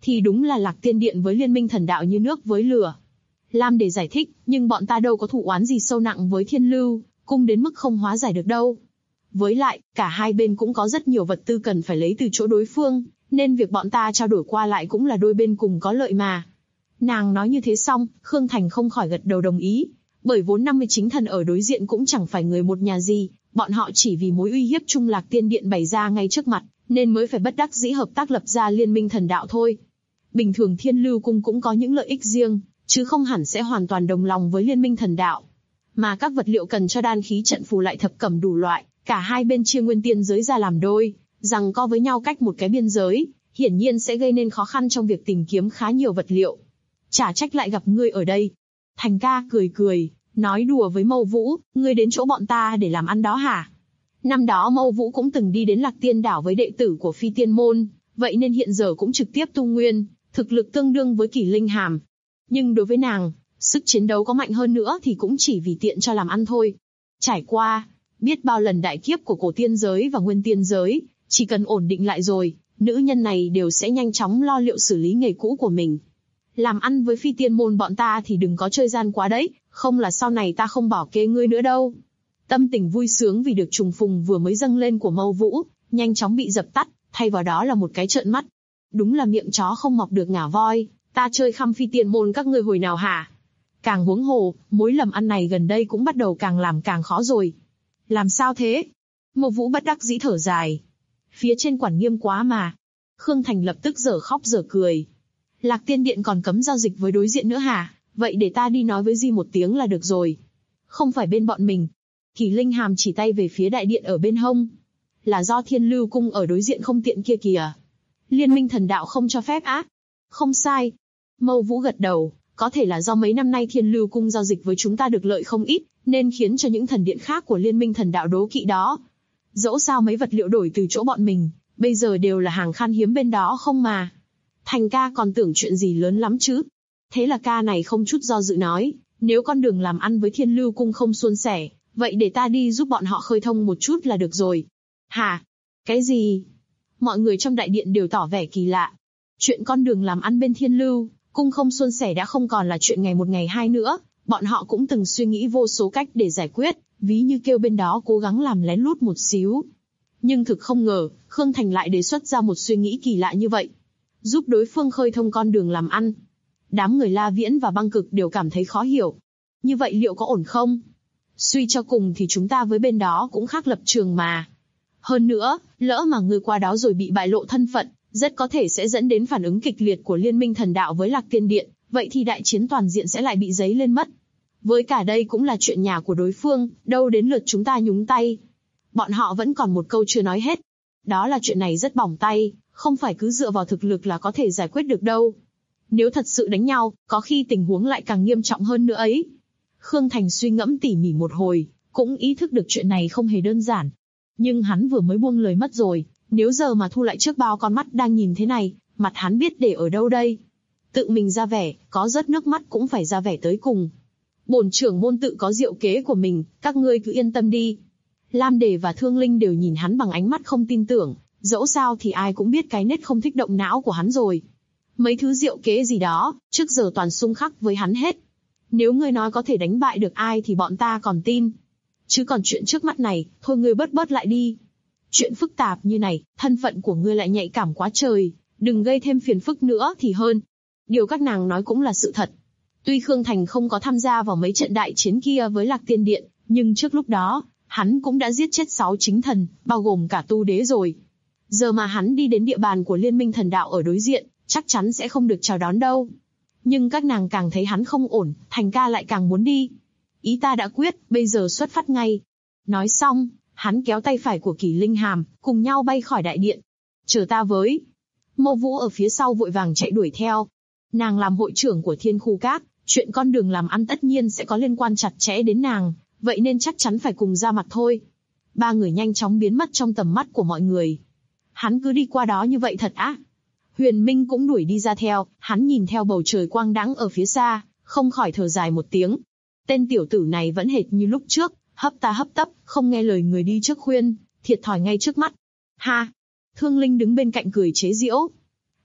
thì đúng là Lạc Tiên Điện với Liên minh thần đạo như nước với lửa. Lam Đề giải thích, nhưng bọn ta đâu có thù oán gì sâu nặng với Thiên Lưu Cung đến mức không hóa giải được đâu. Với lại, cả hai bên cũng có rất nhiều vật tư cần phải lấy từ chỗ đối phương, nên việc bọn ta trao đổi qua lại cũng là đôi bên cùng có lợi mà. Nàng nói như thế xong, Khương Thành không khỏi gật đầu đồng ý, bởi vốn 50 chính thần ở đối diện cũng chẳng phải người một nhà gì, bọn họ chỉ vì mối uy hiếp Trung Lạc Tiên Điện bày ra ngay trước mặt, nên mới phải bất đắc dĩ hợp tác lập ra liên minh thần đạo thôi. Bình thường Thiên Lưu Cung cũng có những lợi ích riêng, chứ không hẳn sẽ hoàn toàn đồng lòng với liên minh thần đạo. Mà các vật liệu cần cho đan khí trận phù lại thập cẩm đủ loại, cả hai bên chia nguyên tiên giới ra làm đôi, giằng co với nhau cách một cái biên giới, hiển nhiên sẽ gây nên khó khăn trong việc tìm kiếm khá nhiều vật liệu. Chả trách lại gặp ngươi ở đây. Thành ca cười cười, nói đùa với Mâu Vũ, ngươi đến chỗ bọn ta để làm ăn đó hả? Năm đó Mâu Vũ cũng từng đi đến Lạc Tiên đảo với đệ tử của Phi Tiên môn, vậy nên hiện giờ cũng trực tiếp tu nguyên, thực lực tương đương với Kỷ Linh Hàm. Nhưng đối với nàng, sức chiến đấu có mạnh hơn nữa thì cũng chỉ vì tiện cho làm ăn thôi. Trải qua biết bao lần đại kiếp của cổ tiên giới và nguyên tiên giới, chỉ cần ổn định lại rồi, nữ nhân này đều sẽ nhanh chóng lo liệu xử lý nghề cũ của mình. Làm ăn với Phi Tiên môn bọn ta thì đừng có chơi gian quá đấy, không là sau này ta không bỏ kê ngươi nữa đâu. Tâm tình vui sướng vì được trùng phùng vừa mới dâng lên của Mâu Vũ, nhanh chóng bị dập tắt, thay vào đó là một cái trợn mắt. Đúng là miệng chó không mọc được ngả voi, ta chơi khăm Phi Tiên môn các ngươi hồi nào hả? Càng huống hồ, mối lầm ăn này gần đây cũng bắt đầu càng làm càng khó rồi. Làm sao thế? Mâu Vũ bất đắc dĩ thở dài. Phía trên quản nghiêm quá mà. Khương Thành lập tức dở khóc dở cười. Lạc Tiên Điện còn cấm giao dịch với đối diện nữa hả? Vậy để ta đi nói với Di một tiếng là được rồi. Không phải bên bọn mình. Kỷ Linh Hàm chỉ tay về phía đại điện ở bên hông. Là do Thiên Lưu Cung ở đối diện không tiện kia kìa. Liên minh thần đạo không cho phép á? Không sai. Mâu Vũ gật đầu, có thể là do mấy năm nay Thiên Lưu Cung giao dịch với chúng ta được lợi không ít, nên khiến cho những thần điện khác của Liên minh thần đạo đố kỵ đó. Dẫu sao mấy vật liệu đổi từ chỗ bọn mình, bây giờ đều là hàng khan hiếm bên đó không mà. Thành ca còn tưởng chuyện gì lớn lắm chứ. Thế là ca này không chút do dự nói, nếu con đường làm ăn với Thiên Lưu Cung không suôn sẻ, vậy để ta đi giúp bọn họ khơi thông một chút là được rồi. Hả? Cái gì? Mọi người trong đại điện đều tỏ vẻ kỳ lạ. Chuyện con đường làm ăn bên Thiên Lưu Cung không suôn sẻ đã không còn là chuyện ngày một ngày hai nữa, bọn họ cũng từng suy nghĩ vô số cách để giải quyết, ví như kêu bên đó cố gắng làm lén lút một xíu. Nhưng thực không ngờ, Khương Thành lại đề xuất ra một suy nghĩ kỳ lạ như vậy. Giúp đối phương khơi thông con đường làm ăn. Đám người La Viễn và Băng Cực đều cảm thấy khó hiểu. Như vậy liệu có ổn không? Suy cho cùng thì chúng ta với bên đó cũng khác lập trường mà. Hơn nữa, lỡ mà người qua đó rồi bị bại lộ thân phận, rất có thể sẽ dẫn đến phản ứng kịch liệt của Liên minh thần đạo với Lạc Tiên Điện, vậy thì đại chiến toàn diện sẽ lại bị dấy lên mất. Với cả đây cũng là chuyện nhà của đối phương, đâu đến lượt chúng ta nhúng tay. Bọn họ vẫn còn một câu chưa nói hết. Đó là chuyện này rất bỏng tay, không phải cứ dựa vào thực lực là có thể giải quyết được đâu. Nếu thật sự đánh nhau, có khi tình huống lại càng nghiêm trọng hơn nữa ấy. Khương Thành suy ngẫm tỉ mỉ một hồi, cũng ý thức được chuyện này không hề đơn giản. Nhưng hắn vừa mới buông lời mất rồi, nếu giờ mà thu lại trước bao con mắt đang nhìn thế này, mặt hắn biết để ở đâu đây. Tự mình ra vẻ, có rớt nước mắt cũng phải ra vẻ tới cùng. Bổn trưởng môn tự có diệu kế của mình, các ngươi cứ yên tâm đi. Lam Đề và Thương Linh đều nhìn hắn bằng ánh mắt không tin tưởng, dẫu sao thì ai cũng biết cái nết không thích động não của hắn rồi. Mấy thứ diệu kế gì đó, trước giờ toàn xung khắc với hắn hết. Nếu ngươi nói có thể đánh bại được ai thì bọn ta còn tin. Chứ còn chuyện trước mắt này, thôi ngươi bớt lại đi. Chuyện phức tạp như này, thân phận của ngươi lại nhạy cảm quá trời, đừng gây thêm phiền phức nữa thì hơn. Điều các nàng nói cũng là sự thật. Tuy Khương Thành không có tham gia vào mấy trận đại chiến kia với Lạc Tiên Điện, nhưng trước lúc đó, hắn cũng đã giết chết 6 chính thần, bao gồm cả tu đế rồi. Giờ mà hắn đi đến địa bàn của Liên minh thần đạo ở đối diện, chắc chắn sẽ không được chào đón đâu. Nhưng các nàng càng thấy hắn không ổn, Thành ca lại càng muốn đi. Ý ta đã quyết, bây giờ xuất phát ngay. Nói xong, hắn kéo tay phải của Kỷ Linh Hàm, cùng nhau bay khỏi đại điện. Chờ ta với. Mâu Vũ ở phía sau vội vàng chạy đuổi theo. Nàng làm hội trưởng của Thiên Khu Các, chuyện con đường làm ăn tất nhiên sẽ có liên quan chặt chẽ đến nàng, vậy nên chắc chắn phải cùng ra mặt thôi. Ba người nhanh chóng biến mất trong tầm mắt của mọi người. Hắn cứ đi qua đó như vậy thật á? Huyền Minh cũng đuổi đi ra theo, hắn nhìn theo bầu trời quang đãng ở phía xa, không khỏi thở dài một tiếng. Tên tiểu tử này vẫn hệt như lúc trước, hấp ta hấp tấp, không nghe lời người đi trước khuyên, thiệt thòi ngay trước mắt. Ha! Thương Linh đứng bên cạnh cười chế giễu.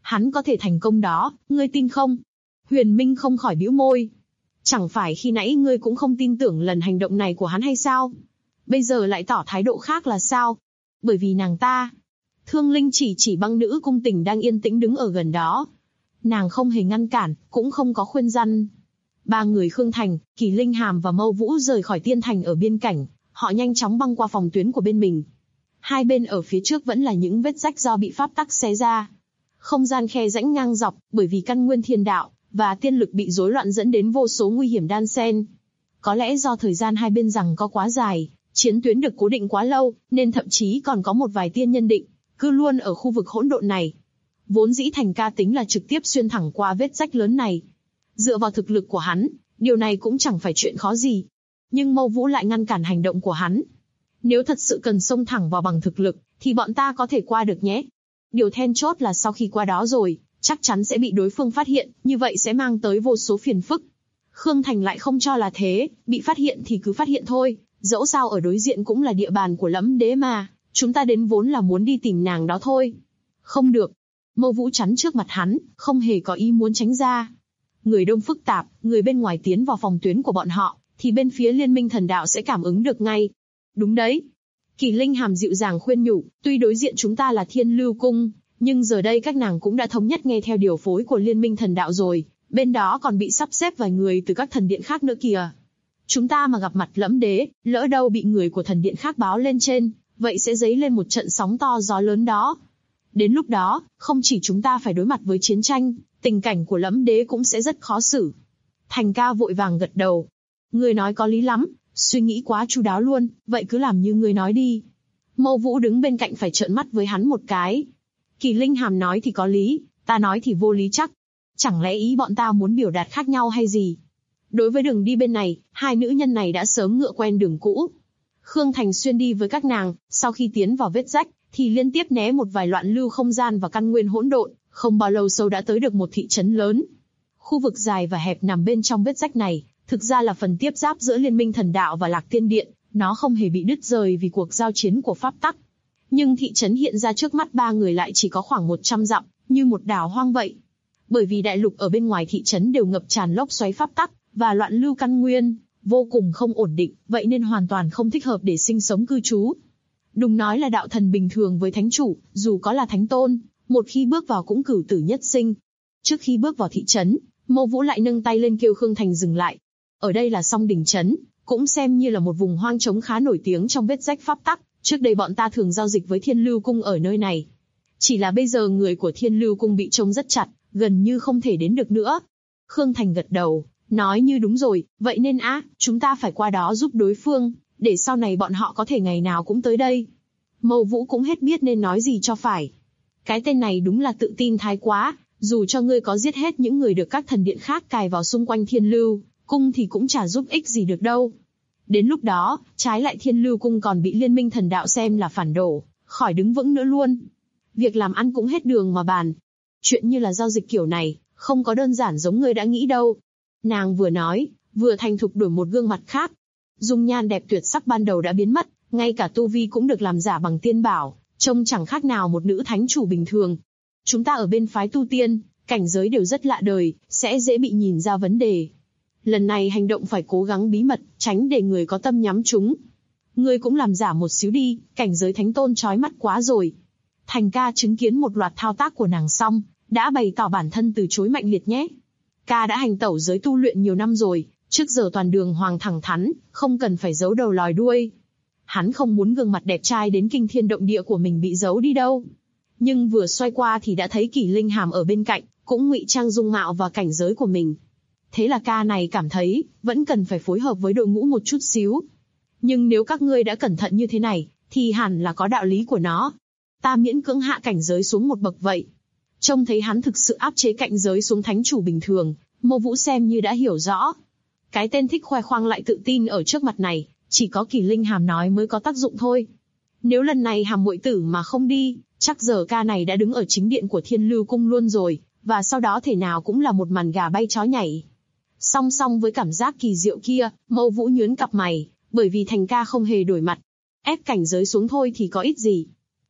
hắn có thể thành công đó, ngươi tin không? Huyền Minh không khỏi bĩu môi. Chẳng phải khi nãy ngươi cũng không tin tưởng lần hành động này của hắn hay sao? Bây giờ lại tỏ thái độ khác là sao? Bởi vì nàng ta. Thương Linh chỉ băng nữ cung tình đang yên tĩnh đứng ở gần đó. Nàng không hề ngăn cản, cũng không có khuyên răn. Ba người Khương Thành, Kỳ Linh Hàm và Mâu Vũ rời khỏi tiên thành ở biên cảnh, họ nhanh chóng băng qua phòng tuyến của bên mình. Hai bên ở phía trước vẫn là những vết rách do bị pháp tắc xé ra. Không gian khe rãnh ngang dọc, bởi vì căn nguyên thiên đạo và tiên lực bị rối loạn dẫn đến vô số nguy hiểm đan xen. Có lẽ do thời gian hai bên giằng co quá dài, chiến tuyến được cố định quá lâu, nên thậm chí còn có một vài tiên nhân định cư luôn ở khu vực hỗn độn này. Vốn dĩ Thành Ca tính là trực tiếp xuyên thẳng qua vết rách lớn này. Dựa vào thực lực của hắn, điều này cũng chẳng phải chuyện khó gì. Nhưng Mâu Vũ lại ngăn cản hành động của hắn. Nếu thật sự cần xông thẳng vào bằng thực lực, thì bọn ta có thể qua được nhé. Điều then chốt là sau khi qua đó rồi, chắc chắn sẽ bị đối phương phát hiện, như vậy sẽ mang tới vô số phiền phức. Khương Thành lại không cho là thế, bị phát hiện thì cứ phát hiện thôi, dẫu sao ở đối diện cũng là địa bàn của Lẫm Đế mà, chúng ta đến vốn là muốn đi tìm nàng đó thôi. Không được. Mâu Vũ chắn trước mặt hắn, không hề có ý muốn tránh ra. Người đông phức tạp, người bên ngoài tiến vào phòng tuyến của bọn họ, thì bên phía Liên minh thần đạo sẽ cảm ứng được ngay. Đúng đấy. Kỳ Linh Hàm dịu dàng khuyên nhủ, tuy đối diện chúng ta là Thiên Lưu Cung, nhưng giờ đây các nàng cũng đã thống nhất nghe theo điều phối của Liên minh thần đạo rồi, bên đó còn bị sắp xếp vài người từ các thần điện khác nữa kìa. Chúng ta mà gặp mặt Lẫm Đế, lỡ đâu bị người của thần điện khác báo lên trên, vậy sẽ dấy lên một trận sóng to gió lớn đó. Đến lúc đó, không chỉ chúng ta phải đối mặt với chiến tranh, tình cảnh của Lẫm Đế cũng sẽ rất khó xử. Thành Ca vội vàng gật đầu. Ngươi nói có lý lắm, suy nghĩ quá chu đáo luôn, vậy cứ làm như ngươi nói đi. Mâu Vũ đứng bên cạnh phải trợn mắt với hắn một cái. Kỳ Linh Hàm nói thì có lý, ta nói thì vô lý chắc. Chẳng lẽ ý bọn ta muốn biểu đạt khác nhau hay gì? Đối với đường đi bên này, hai nữ nhân này đã sớm ngựa quen đường cũ. Khương Thành xuyên đi với các nàng, sau khi tiến vào vết rách, thì liên tiếp né một vài loạn lưu không gian và căn nguyên hỗn độn, không bao lâu sau đã tới được một thị trấn lớn. Khu vực dài và hẹp nằm bên trong vết rách này, thực ra là phần tiếp giáp giữa Liên minh thần đạo và Lạc Tiên Điện, nó không hề bị đứt rời vì cuộc giao chiến của pháp tắc. Nhưng thị trấn hiện ra trước mắt ba người lại chỉ có khoảng 100 dặm, như một đảo hoang vậy. Bởi vì đại lục ở bên ngoài thị trấn đều ngập tràn lốc xoáy pháp tắc và loạn lưu căn nguyên, vô cùng không ổn định, vậy nên hoàn toàn không thích hợp để sinh sống cư trú. Đừng nói là đạo thần bình thường với thánh chủ, dù có là thánh tôn, một khi bước vào cũng cửu tử nhất sinh. Trước khi bước vào thị trấn, Mâu Vũ lại nâng tay lên kêu Khương Thành dừng lại. Ở đây là Song Đỉnh trấn, cũng xem như là một vùng hoang trống khá nổi tiếng trong vết rách pháp tắc. Trước đây bọn ta thường giao dịch với Thiên Lưu Cung ở nơi này. Chỉ là bây giờ người của Thiên Lưu Cung bị trông rất chặt, gần như không thể đến được nữa. Khương Thành gật đầu, nói như đúng rồi, vậy nên chúng ta phải qua đó giúp đối phương, để sau này bọn họ có thể ngày nào cũng tới đây. Mâu Vũ cũng hết biết nên nói gì cho phải. Cái tên này đúng là tự tin thái quá, dù cho ngươi có giết hết những người được các thần điện khác cài vào xung quanh Thiên Lưu Cung thì cũng chả giúp ích gì được đâu. Đến lúc đó, trái lại Thiên Lưu Cung còn bị Liên minh thần đạo xem là phản đồ, khỏi đứng vững nữa luôn. Việc làm ăn cũng hết đường mà bàn. Chuyện như là giao dịch kiểu này, không có đơn giản giống ngươi đã nghĩ đâu. Nàng vừa nói, vừa thành thục đổi một gương mặt khác. Dung nhan đẹp tuyệt sắc ban đầu đã biến mất, ngay cả tu vi cũng được làm giả bằng tiên bảo, trông chẳng khác nào một nữ thánh chủ bình thường. Chúng ta ở bên phái tu tiên, cảnh giới đều rất lạ đời, sẽ dễ bị nhìn ra vấn đề. Lần này hành động phải cố gắng bí mật, tránh để người có tâm nhắm chúng. Ngươi cũng làm giả một xíu đi, cảnh giới thánh tôn chói mắt quá rồi. Thành Ca chứng kiến một loạt thao tác của nàng xong, đã bày tỏ bản thân từ chối mạnh liệt nhé. Ca đã hành tẩu giới tu luyện nhiều năm rồi, trước giờ toàn đường hoàng thẳng thắn, không cần phải giấu đầu lòi đuôi. Hắn không muốn gương mặt đẹp trai đến kinh thiên động địa của mình bị giấu đi đâu. Nhưng vừa xoay qua thì đã thấy Kỳ Linh Hàm ở bên cạnh, cũng ngụy trang dung mạo và cảnh giới của mình. Thế là Ca này cảm thấy, vẫn cần phải phối hợp với đội ngũ một chút xíu. Nhưng nếu các ngươi đã cẩn thận như thế này, thì hẳn là có đạo lý của nó. Ta miễn cưỡng hạ cảnh giới xuống một bậc vậy. Trông thấy hắn thực sự áp chế cảnh giới xuống thánh chủ bình thường, Mâu Vũ xem như đã hiểu rõ. Cái tên thích khoe khoang lại tự tin ở trước mặt này, chỉ có Kỳ Linh Hàm nói mới có tác dụng thôi. Nếu lần này Hàm muội tử mà không đi, chắc giờ Ca này đã đứng ở chính điện của Thiên Lưu Cung luôn rồi, và sau đó thể nào cũng là một màn gà bay chó nhảy. Song song với cảm giác kỳ diệu kia, Mâu Vũ nhướng cặp mày, bởi vì Thành Ca không hề đổi mặt. Ép cảnh giới xuống thôi thì có ích gì.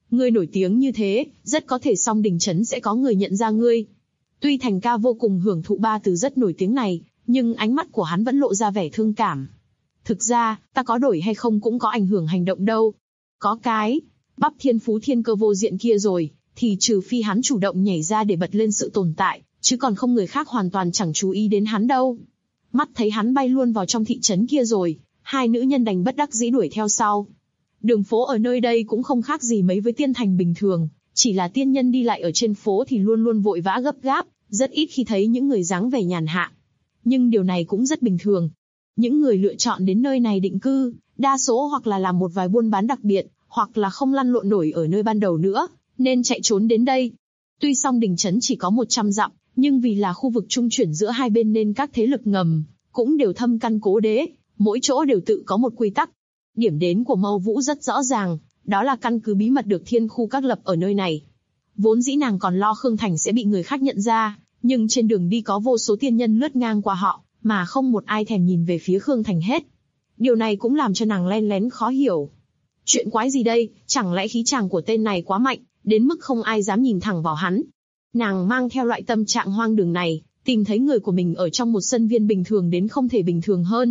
Ngươi nổi tiếng như thế, rất có thể Song Đình Trấn sẽ có người nhận ra ngươi. Tuy Thành Ca vô cùng hưởng thụ ba từ rất nổi tiếng này, nhưng ánh mắt của hắn vẫn lộ ra vẻ thương cảm. Thực ra, ta có đổi hay không cũng có ảnh hưởng hành động đâu. Có cái, bắp thiên phú thiên cơ vô diện kia rồi, thì trừ phi hắn chủ động nhảy ra để bật lên sự tồn tại, chứ còn không người khác hoàn toàn chẳng chú ý đến hắn đâu. Mắt thấy hắn bay luôn vào trong thị trấn kia rồi, hai nữ nhân đành bất đắc dĩ đuổi theo sau. Đường phố ở nơi đây cũng không khác gì mấy với tiên thành bình thường, chỉ là tiên nhân đi lại ở trên phố thì luôn luôn vội vã gấp gáp, rất ít khi thấy những người dáng vẻ nhàn hạ. Nhưng điều này cũng rất bình thường. Những người lựa chọn đến nơi này định cư, đa số hoặc là làm một vài buôn bán đặc biệt, hoặc là không lăn lộn nổi ở nơi ban đầu nữa, nên chạy trốn đến đây. Tuy Song Đình Trấn chỉ có 100 dặm, nhưng vì là khu vực trung chuyển giữa hai bên nên các thế lực ngầm cũng đều thâm căn cố đế, mỗi chỗ đều tự có một quy tắc. Điểm đến của Mâu Vũ rất rõ ràng, đó là căn cứ bí mật được Thiên Khu Các lập ở nơi này. Vốn dĩ nàng còn lo Khương Thành sẽ bị người khác nhận ra, nhưng trên đường đi có vô số tiên nhân lướt ngang qua họ, mà không một ai thèm nhìn về phía Khương Thành hết. Điều này cũng làm cho nàng len lén khó hiểu. Chuyện quái gì đây, chẳng lẽ khí chàng của tên này quá mạnh, đến mức không ai dám nhìn thẳng vào hắn. Nàng mang theo loại tâm trạng hoang đường này, tìm thấy người của mình ở trong một sân viên bình thường đến không thể bình thường hơn.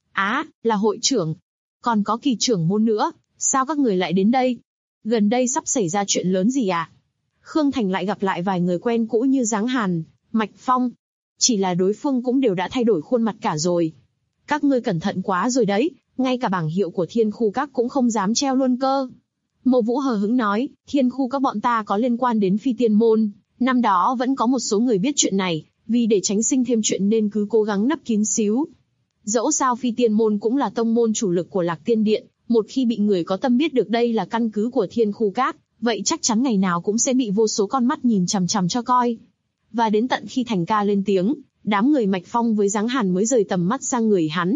Là hội trưởng. Còn có kỳ trưởng môn nữa, sao các người lại đến đây? Gần đây sắp xảy ra chuyện lớn gì à? Khương Thành lại gặp lại vài người quen cũ như Giáng Hàn, Mạch Phong. Chỉ là đối phương cũng đều đã thay đổi khuôn mặt cả rồi. Các ngươi cẩn thận quá rồi đấy, ngay cả bảng hiệu của Thiên Khu Các cũng không dám treo luôn cơ. Mộ Vũ hờ hững nói, Thiên Khu Các bọn ta có liên quan đến Phi Tiên Môn. Năm đó vẫn có một số người biết chuyện này, vì để tránh sinh thêm chuyện nên cứ cố gắng nấp kín xíu. Dẫu sao Phi Tiên Môn cũng là tông môn chủ lực của Lạc Tiên Điện, một khi bị người có tâm biết được đây là căn cứ của Thiên Khu Các, vậy chắc chắn ngày nào cũng sẽ bị vô số con mắt nhìn chằm chằm cho coi. Và đến tận khi Thành Ca lên tiếng, đám người Mạch Phong với Giáng Hàn mới rời tầm mắt sang người hắn.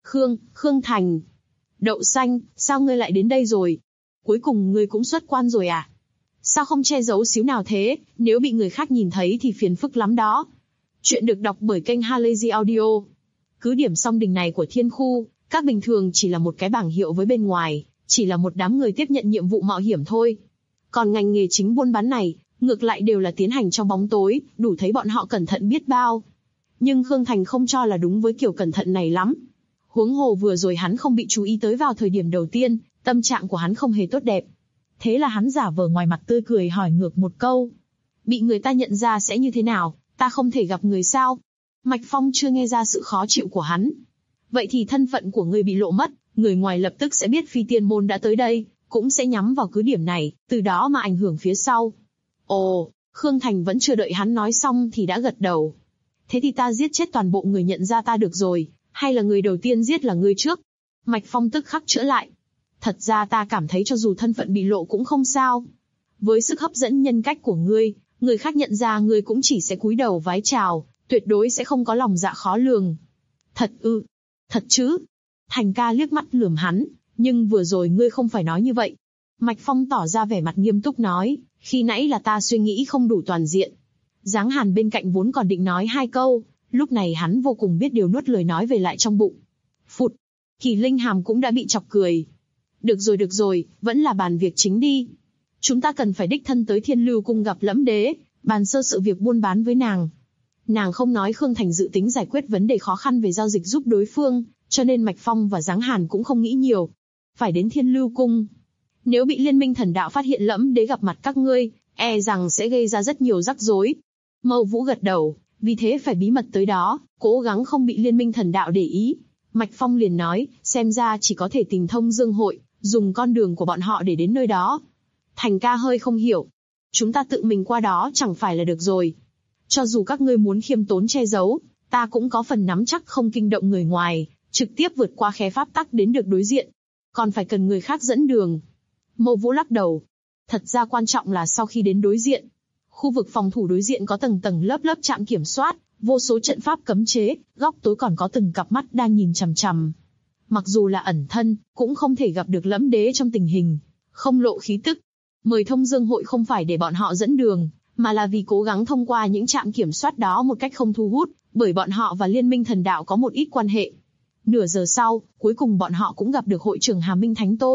Khương Thành. Đậu xanh, sao ngươi lại đến đây rồi? Cuối cùng ngươi cũng xuất quan rồi à? Sao không che giấu xíu nào thế, nếu bị người khác nhìn thấy thì phiền phức lắm đó. Chuyện được đọc bởi kênh Halazy Audio. Cứ điểm Song Đình này của Thiên Khu, các bình thường chỉ là một cái bảng hiệu với bên ngoài, chỉ là một đám người tiếp nhận nhiệm vụ mạo hiểm thôi. Còn ngành nghề chính buôn bán này, ngược lại đều là tiến hành trong bóng tối, đủ thấy bọn họ cẩn thận biết bao. Nhưng Khương Thành không cho là đúng với kiểu cẩn thận này lắm. Huống hồ vừa rồi hắn không bị chú ý tới vào thời điểm đầu tiên, tâm trạng của hắn không hề tốt đẹp. Thế là hắn giả vờ ngoài mặt tươi cười hỏi ngược một câu. Bị người ta nhận ra sẽ như thế nào, ta không thể gặp người sao? Mạch Phong chưa nghe ra sự khó chịu của hắn. Vậy thì thân phận của người bị lộ mất, người ngoài lập tức sẽ biết Phi Tiên Môn đã tới đây, cũng sẽ nhắm vào cứ điểm này, từ đó mà ảnh hưởng phía sau. Ồ, Khương Thành vẫn chưa đợi hắn nói xong thì đã gật đầu. Thế thì ta giết chết toàn bộ người nhận ra ta được rồi, hay là người đầu tiên giết là ngươi trước? Mạch Phong tức khắc chữa lại. Thật ra ta cảm thấy cho dù thân phận bị lộ cũng không sao. Với sức hấp dẫn nhân cách của ngươi, người khác nhận ra ngươi cũng chỉ sẽ cúi đầu vái chào, tuyệt đối sẽ không có lòng dạ khó lường. Thật ư? Thật chứ? Thành Ca liếc mắt lườm hắn, nhưng vừa rồi ngươi không phải nói như vậy. Mạch Phong tỏ ra vẻ mặt nghiêm túc nói, khi nãy là ta suy nghĩ không đủ toàn diện. Giáng Hàn bên cạnh vốn còn định nói hai câu, lúc này hắn vô cùng biết điều nuốt lời nói về lại trong bụng. Phụt! Kỳ Linh Hàm cũng đã bị chọc cười. Được rồi, vẫn là bàn việc chính đi. Chúng ta cần phải đích thân tới Thiên Lưu Cung gặp Lẫm Đế, bàn sơ sự việc buôn bán với nàng. Nàng không nói Khương Thành dự tính giải quyết vấn đề khó khăn về giao dịch giúp đối phương, cho nên Mạch Phong và Giáng Hàn cũng không nghĩ nhiều. Phải đến Thiên Lưu Cung. Nếu bị Liên minh Thần Đạo phát hiện Lẫm Đế gặp mặt các ngươi, e rằng sẽ gây ra rất nhiều rắc rối. Mâu Vũ gật đầu, vì thế phải bí mật tới đó, cố gắng không bị Liên minh Thần Đạo để ý. Mạch Phong liền nói, xem ra chỉ có thể tìm Thông Dương Hội, dùng con đường của bọn họ để đến nơi đó. Thành Ca hơi không hiểu. Chúng ta tự mình qua đó chẳng phải là được rồi. Cho dù các ngươi muốn khiêm tốn che giấu, ta cũng có phần nắm chắc không kinh động người ngoài, trực tiếp vượt qua khe pháp tắc đến được đối diện. Còn phải cần người khác dẫn đường. Mâu Vũ lắc đầu. Thật ra quan trọng là sau khi đến đối diện. Khu vực phòng thủ đối diện có tầng tầng lớp lớp trạm kiểm soát, vô số trận pháp cấm chế, góc tối còn có từng cặp mắt đang nhìn chằm chằm. Mặc dù là ẩn thân, cũng không thể gặp được Lẫm Đế trong tình hình không lộ khí tức. Mời Thông Dương Hội không phải để bọn họ dẫn đường, mà là vì cố gắng thông qua những trạm kiểm soát đó một cách không thu hút, bởi bọn họ và Liên minh Thần Đạo có một ít quan hệ. Nửa giờ sau, cuối cùng bọn họ cũng gặp được hội trưởng Hà Minh Thánh Tôn,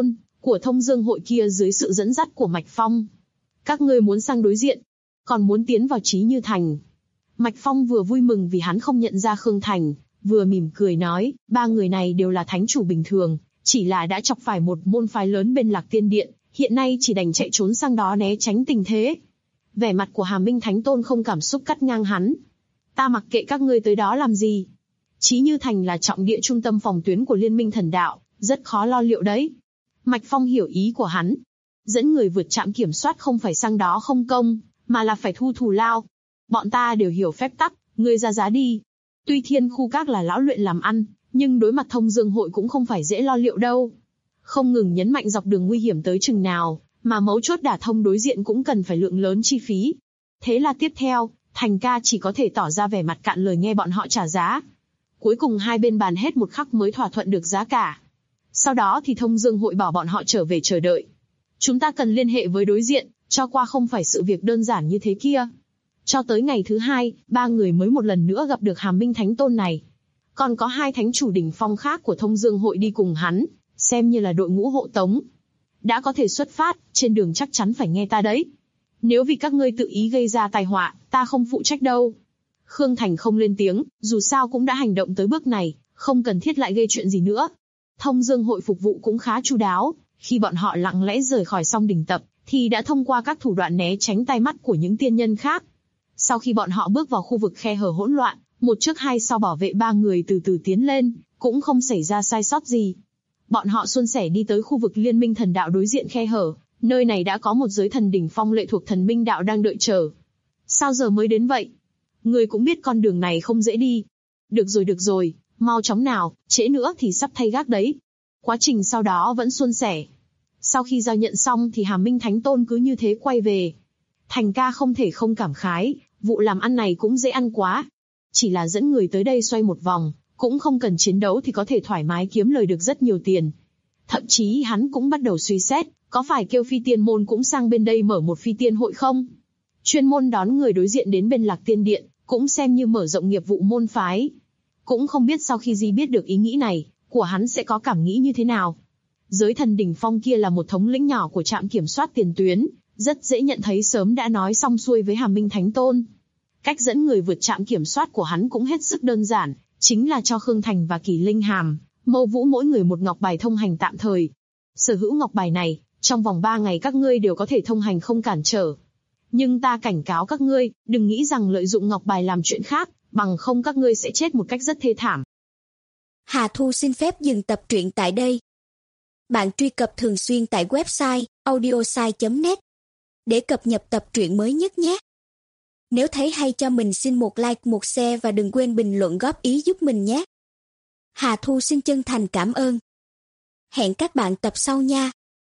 của Thông Dương hội kia dưới sự dẫn dắt của Mạch Phong. Các ngươi muốn sang đối diện, còn muốn tiến vào Chí Như Thành. Mạch Phong vừa vui mừng vì hắn không nhận ra Khương Thành, vừa mỉm cười nói, ba người này đều là thánh chủ bình thường, chỉ là đã chọc phải một môn phái lớn bên Lạc Tiên Điện, hiện nay chỉ đành chạy trốn sang đó né tránh tình thế. Vẻ mặt của Hà Minh Thánh Tôn không cảm xúc cắt ngang hắn. Ta mặc kệ các ngươi tới đó làm gì. Chí Như Thành là trọng địa trung tâm phòng tuyến của Liên minh thần đạo, rất khó lo liệu đấy. Mạch Phong hiểu ý của hắn. Dẫn người vượt trạm kiểm soát không phải sang đó không công, mà là phải thu thù lao. Bọn ta đều hiểu phép tắc, ngươi ra giá đi. Tuy Thiên Khu Các là lão luyện làm ăn, nhưng đối mặt Thông Dương hội cũng không phải dễ lo liệu đâu. Không ngừng nhấn mạnh dọc đường nguy hiểm tới chừng nào, mà mấu chốt đả thông đối diện cũng cần phải lượng lớn chi phí. Thế là tiếp theo, Thành ca chỉ có thể tỏ ra vẻ mặt cạn lời nghe bọn họ trả giá. Cuối cùng hai bên bàn hết một khắc mới thỏa thuận được giá cả. Sau đó thì Thông Dương hội bảo bọn họ trở về chờ đợi. Chúng ta cần liên hệ với đối diện, cho qua không phải sự việc đơn giản như thế kia. Cho tới ngày thứ hai, ba người mới một lần nữa gặp được Hàm Minh Thánh Tôn này. Còn có hai thánh chủ đỉnh phong khác của Thông Dương hội đi cùng hắn, xem như là đội ngũ hộ tống. Đã có thể xuất phát, trên đường chắc chắn phải nghe ta đấy. Nếu vì các ngươi tự ý gây ra tai họa, ta không phụ trách đâu. Khương Thành không lên tiếng, dù sao cũng đã hành động tới bước này, không cần thiết lại gây chuyện gì nữa. Thông Dương hội phục vụ cũng khá chu đáo, khi bọn họ lặng lẽ rời khỏi Song Đình Tập, thì đã thông qua các thủ đoạn né tránh tai mắt của những tiên nhân khác. Sau khi bọn họ bước vào khu vực khe hở hỗn loạn, một trước hai sau bảo vệ ba người từ từ tiến lên, cũng không xảy ra sai sót gì. Bọn họ suôn sẻ đi tới khu vực Liên minh thần đạo đối diện khe hở, nơi này đã có một giới thần đỉnh phong lệ thuộc thần minh đạo đang đợi chờ. Sao giờ mới đến vậy? Người cũng biết con đường này không dễ đi. Được rồi, mau chóng nào, trễ nữa thì sắp thay gác đấy. Quá trình sau đó vẫn suôn sẻ. Sau khi giao nhận xong thì Hàm Minh Thánh Tôn cứ như thế quay về. Thành ca không thể không cảm khái, vụ làm ăn này cũng dễ ăn quá. Chỉ là dẫn người tới đây xoay một vòng, cũng không cần chiến đấu thì có thể thoải mái kiếm lời được rất nhiều tiền. Thậm chí hắn cũng bắt đầu suy xét, có phải kêu phi tiên môn cũng sang bên đây mở một phi tiên hội không? Chuyên môn đón người đối diện đến bên Lạc Tiên Điện, cũng xem như mở rộng nghiệp vụ môn phái. Cũng không biết sau khi Di biết được ý nghĩ này, của hắn sẽ có cảm nghĩ như thế nào. Giới thần đỉnh phong kia là một thống lĩnh nhỏ của trạm kiểm soát tiền tuyến, rất dễ nhận thấy sớm đã nói xong xuôi với Hàm Minh Thánh Tôn. Cách dẫn người vượt trạm kiểm soát của hắn cũng hết sức đơn giản, chính là cho Khương Thành và Kỳ Linh Hàm, Mâu Vũ mỗi người một ngọc bài thông hành tạm thời. Sở hữu ngọc bài này, trong vòng 3 ngày các ngươi đều có thể thông hành không cản trở. Nhưng ta cảnh cáo các ngươi, đừng nghĩ rằng lợi dụng ngọc bài làm chuyện khác, bằng không các ngươi sẽ chết một cách rất thê thảm. Hà Thu xin phép dừng tập truyện tại đây. Bạn truy cập thường xuyên tại website audiosai.net để cập nhật tập truyện mới nhất nhé. Nếu thấy hay cho mình xin một like, một share và đừng quên bình luận góp ý giúp mình nhé. Hà Thu xin chân thành cảm ơn. Hẹn các bạn tập sau nha.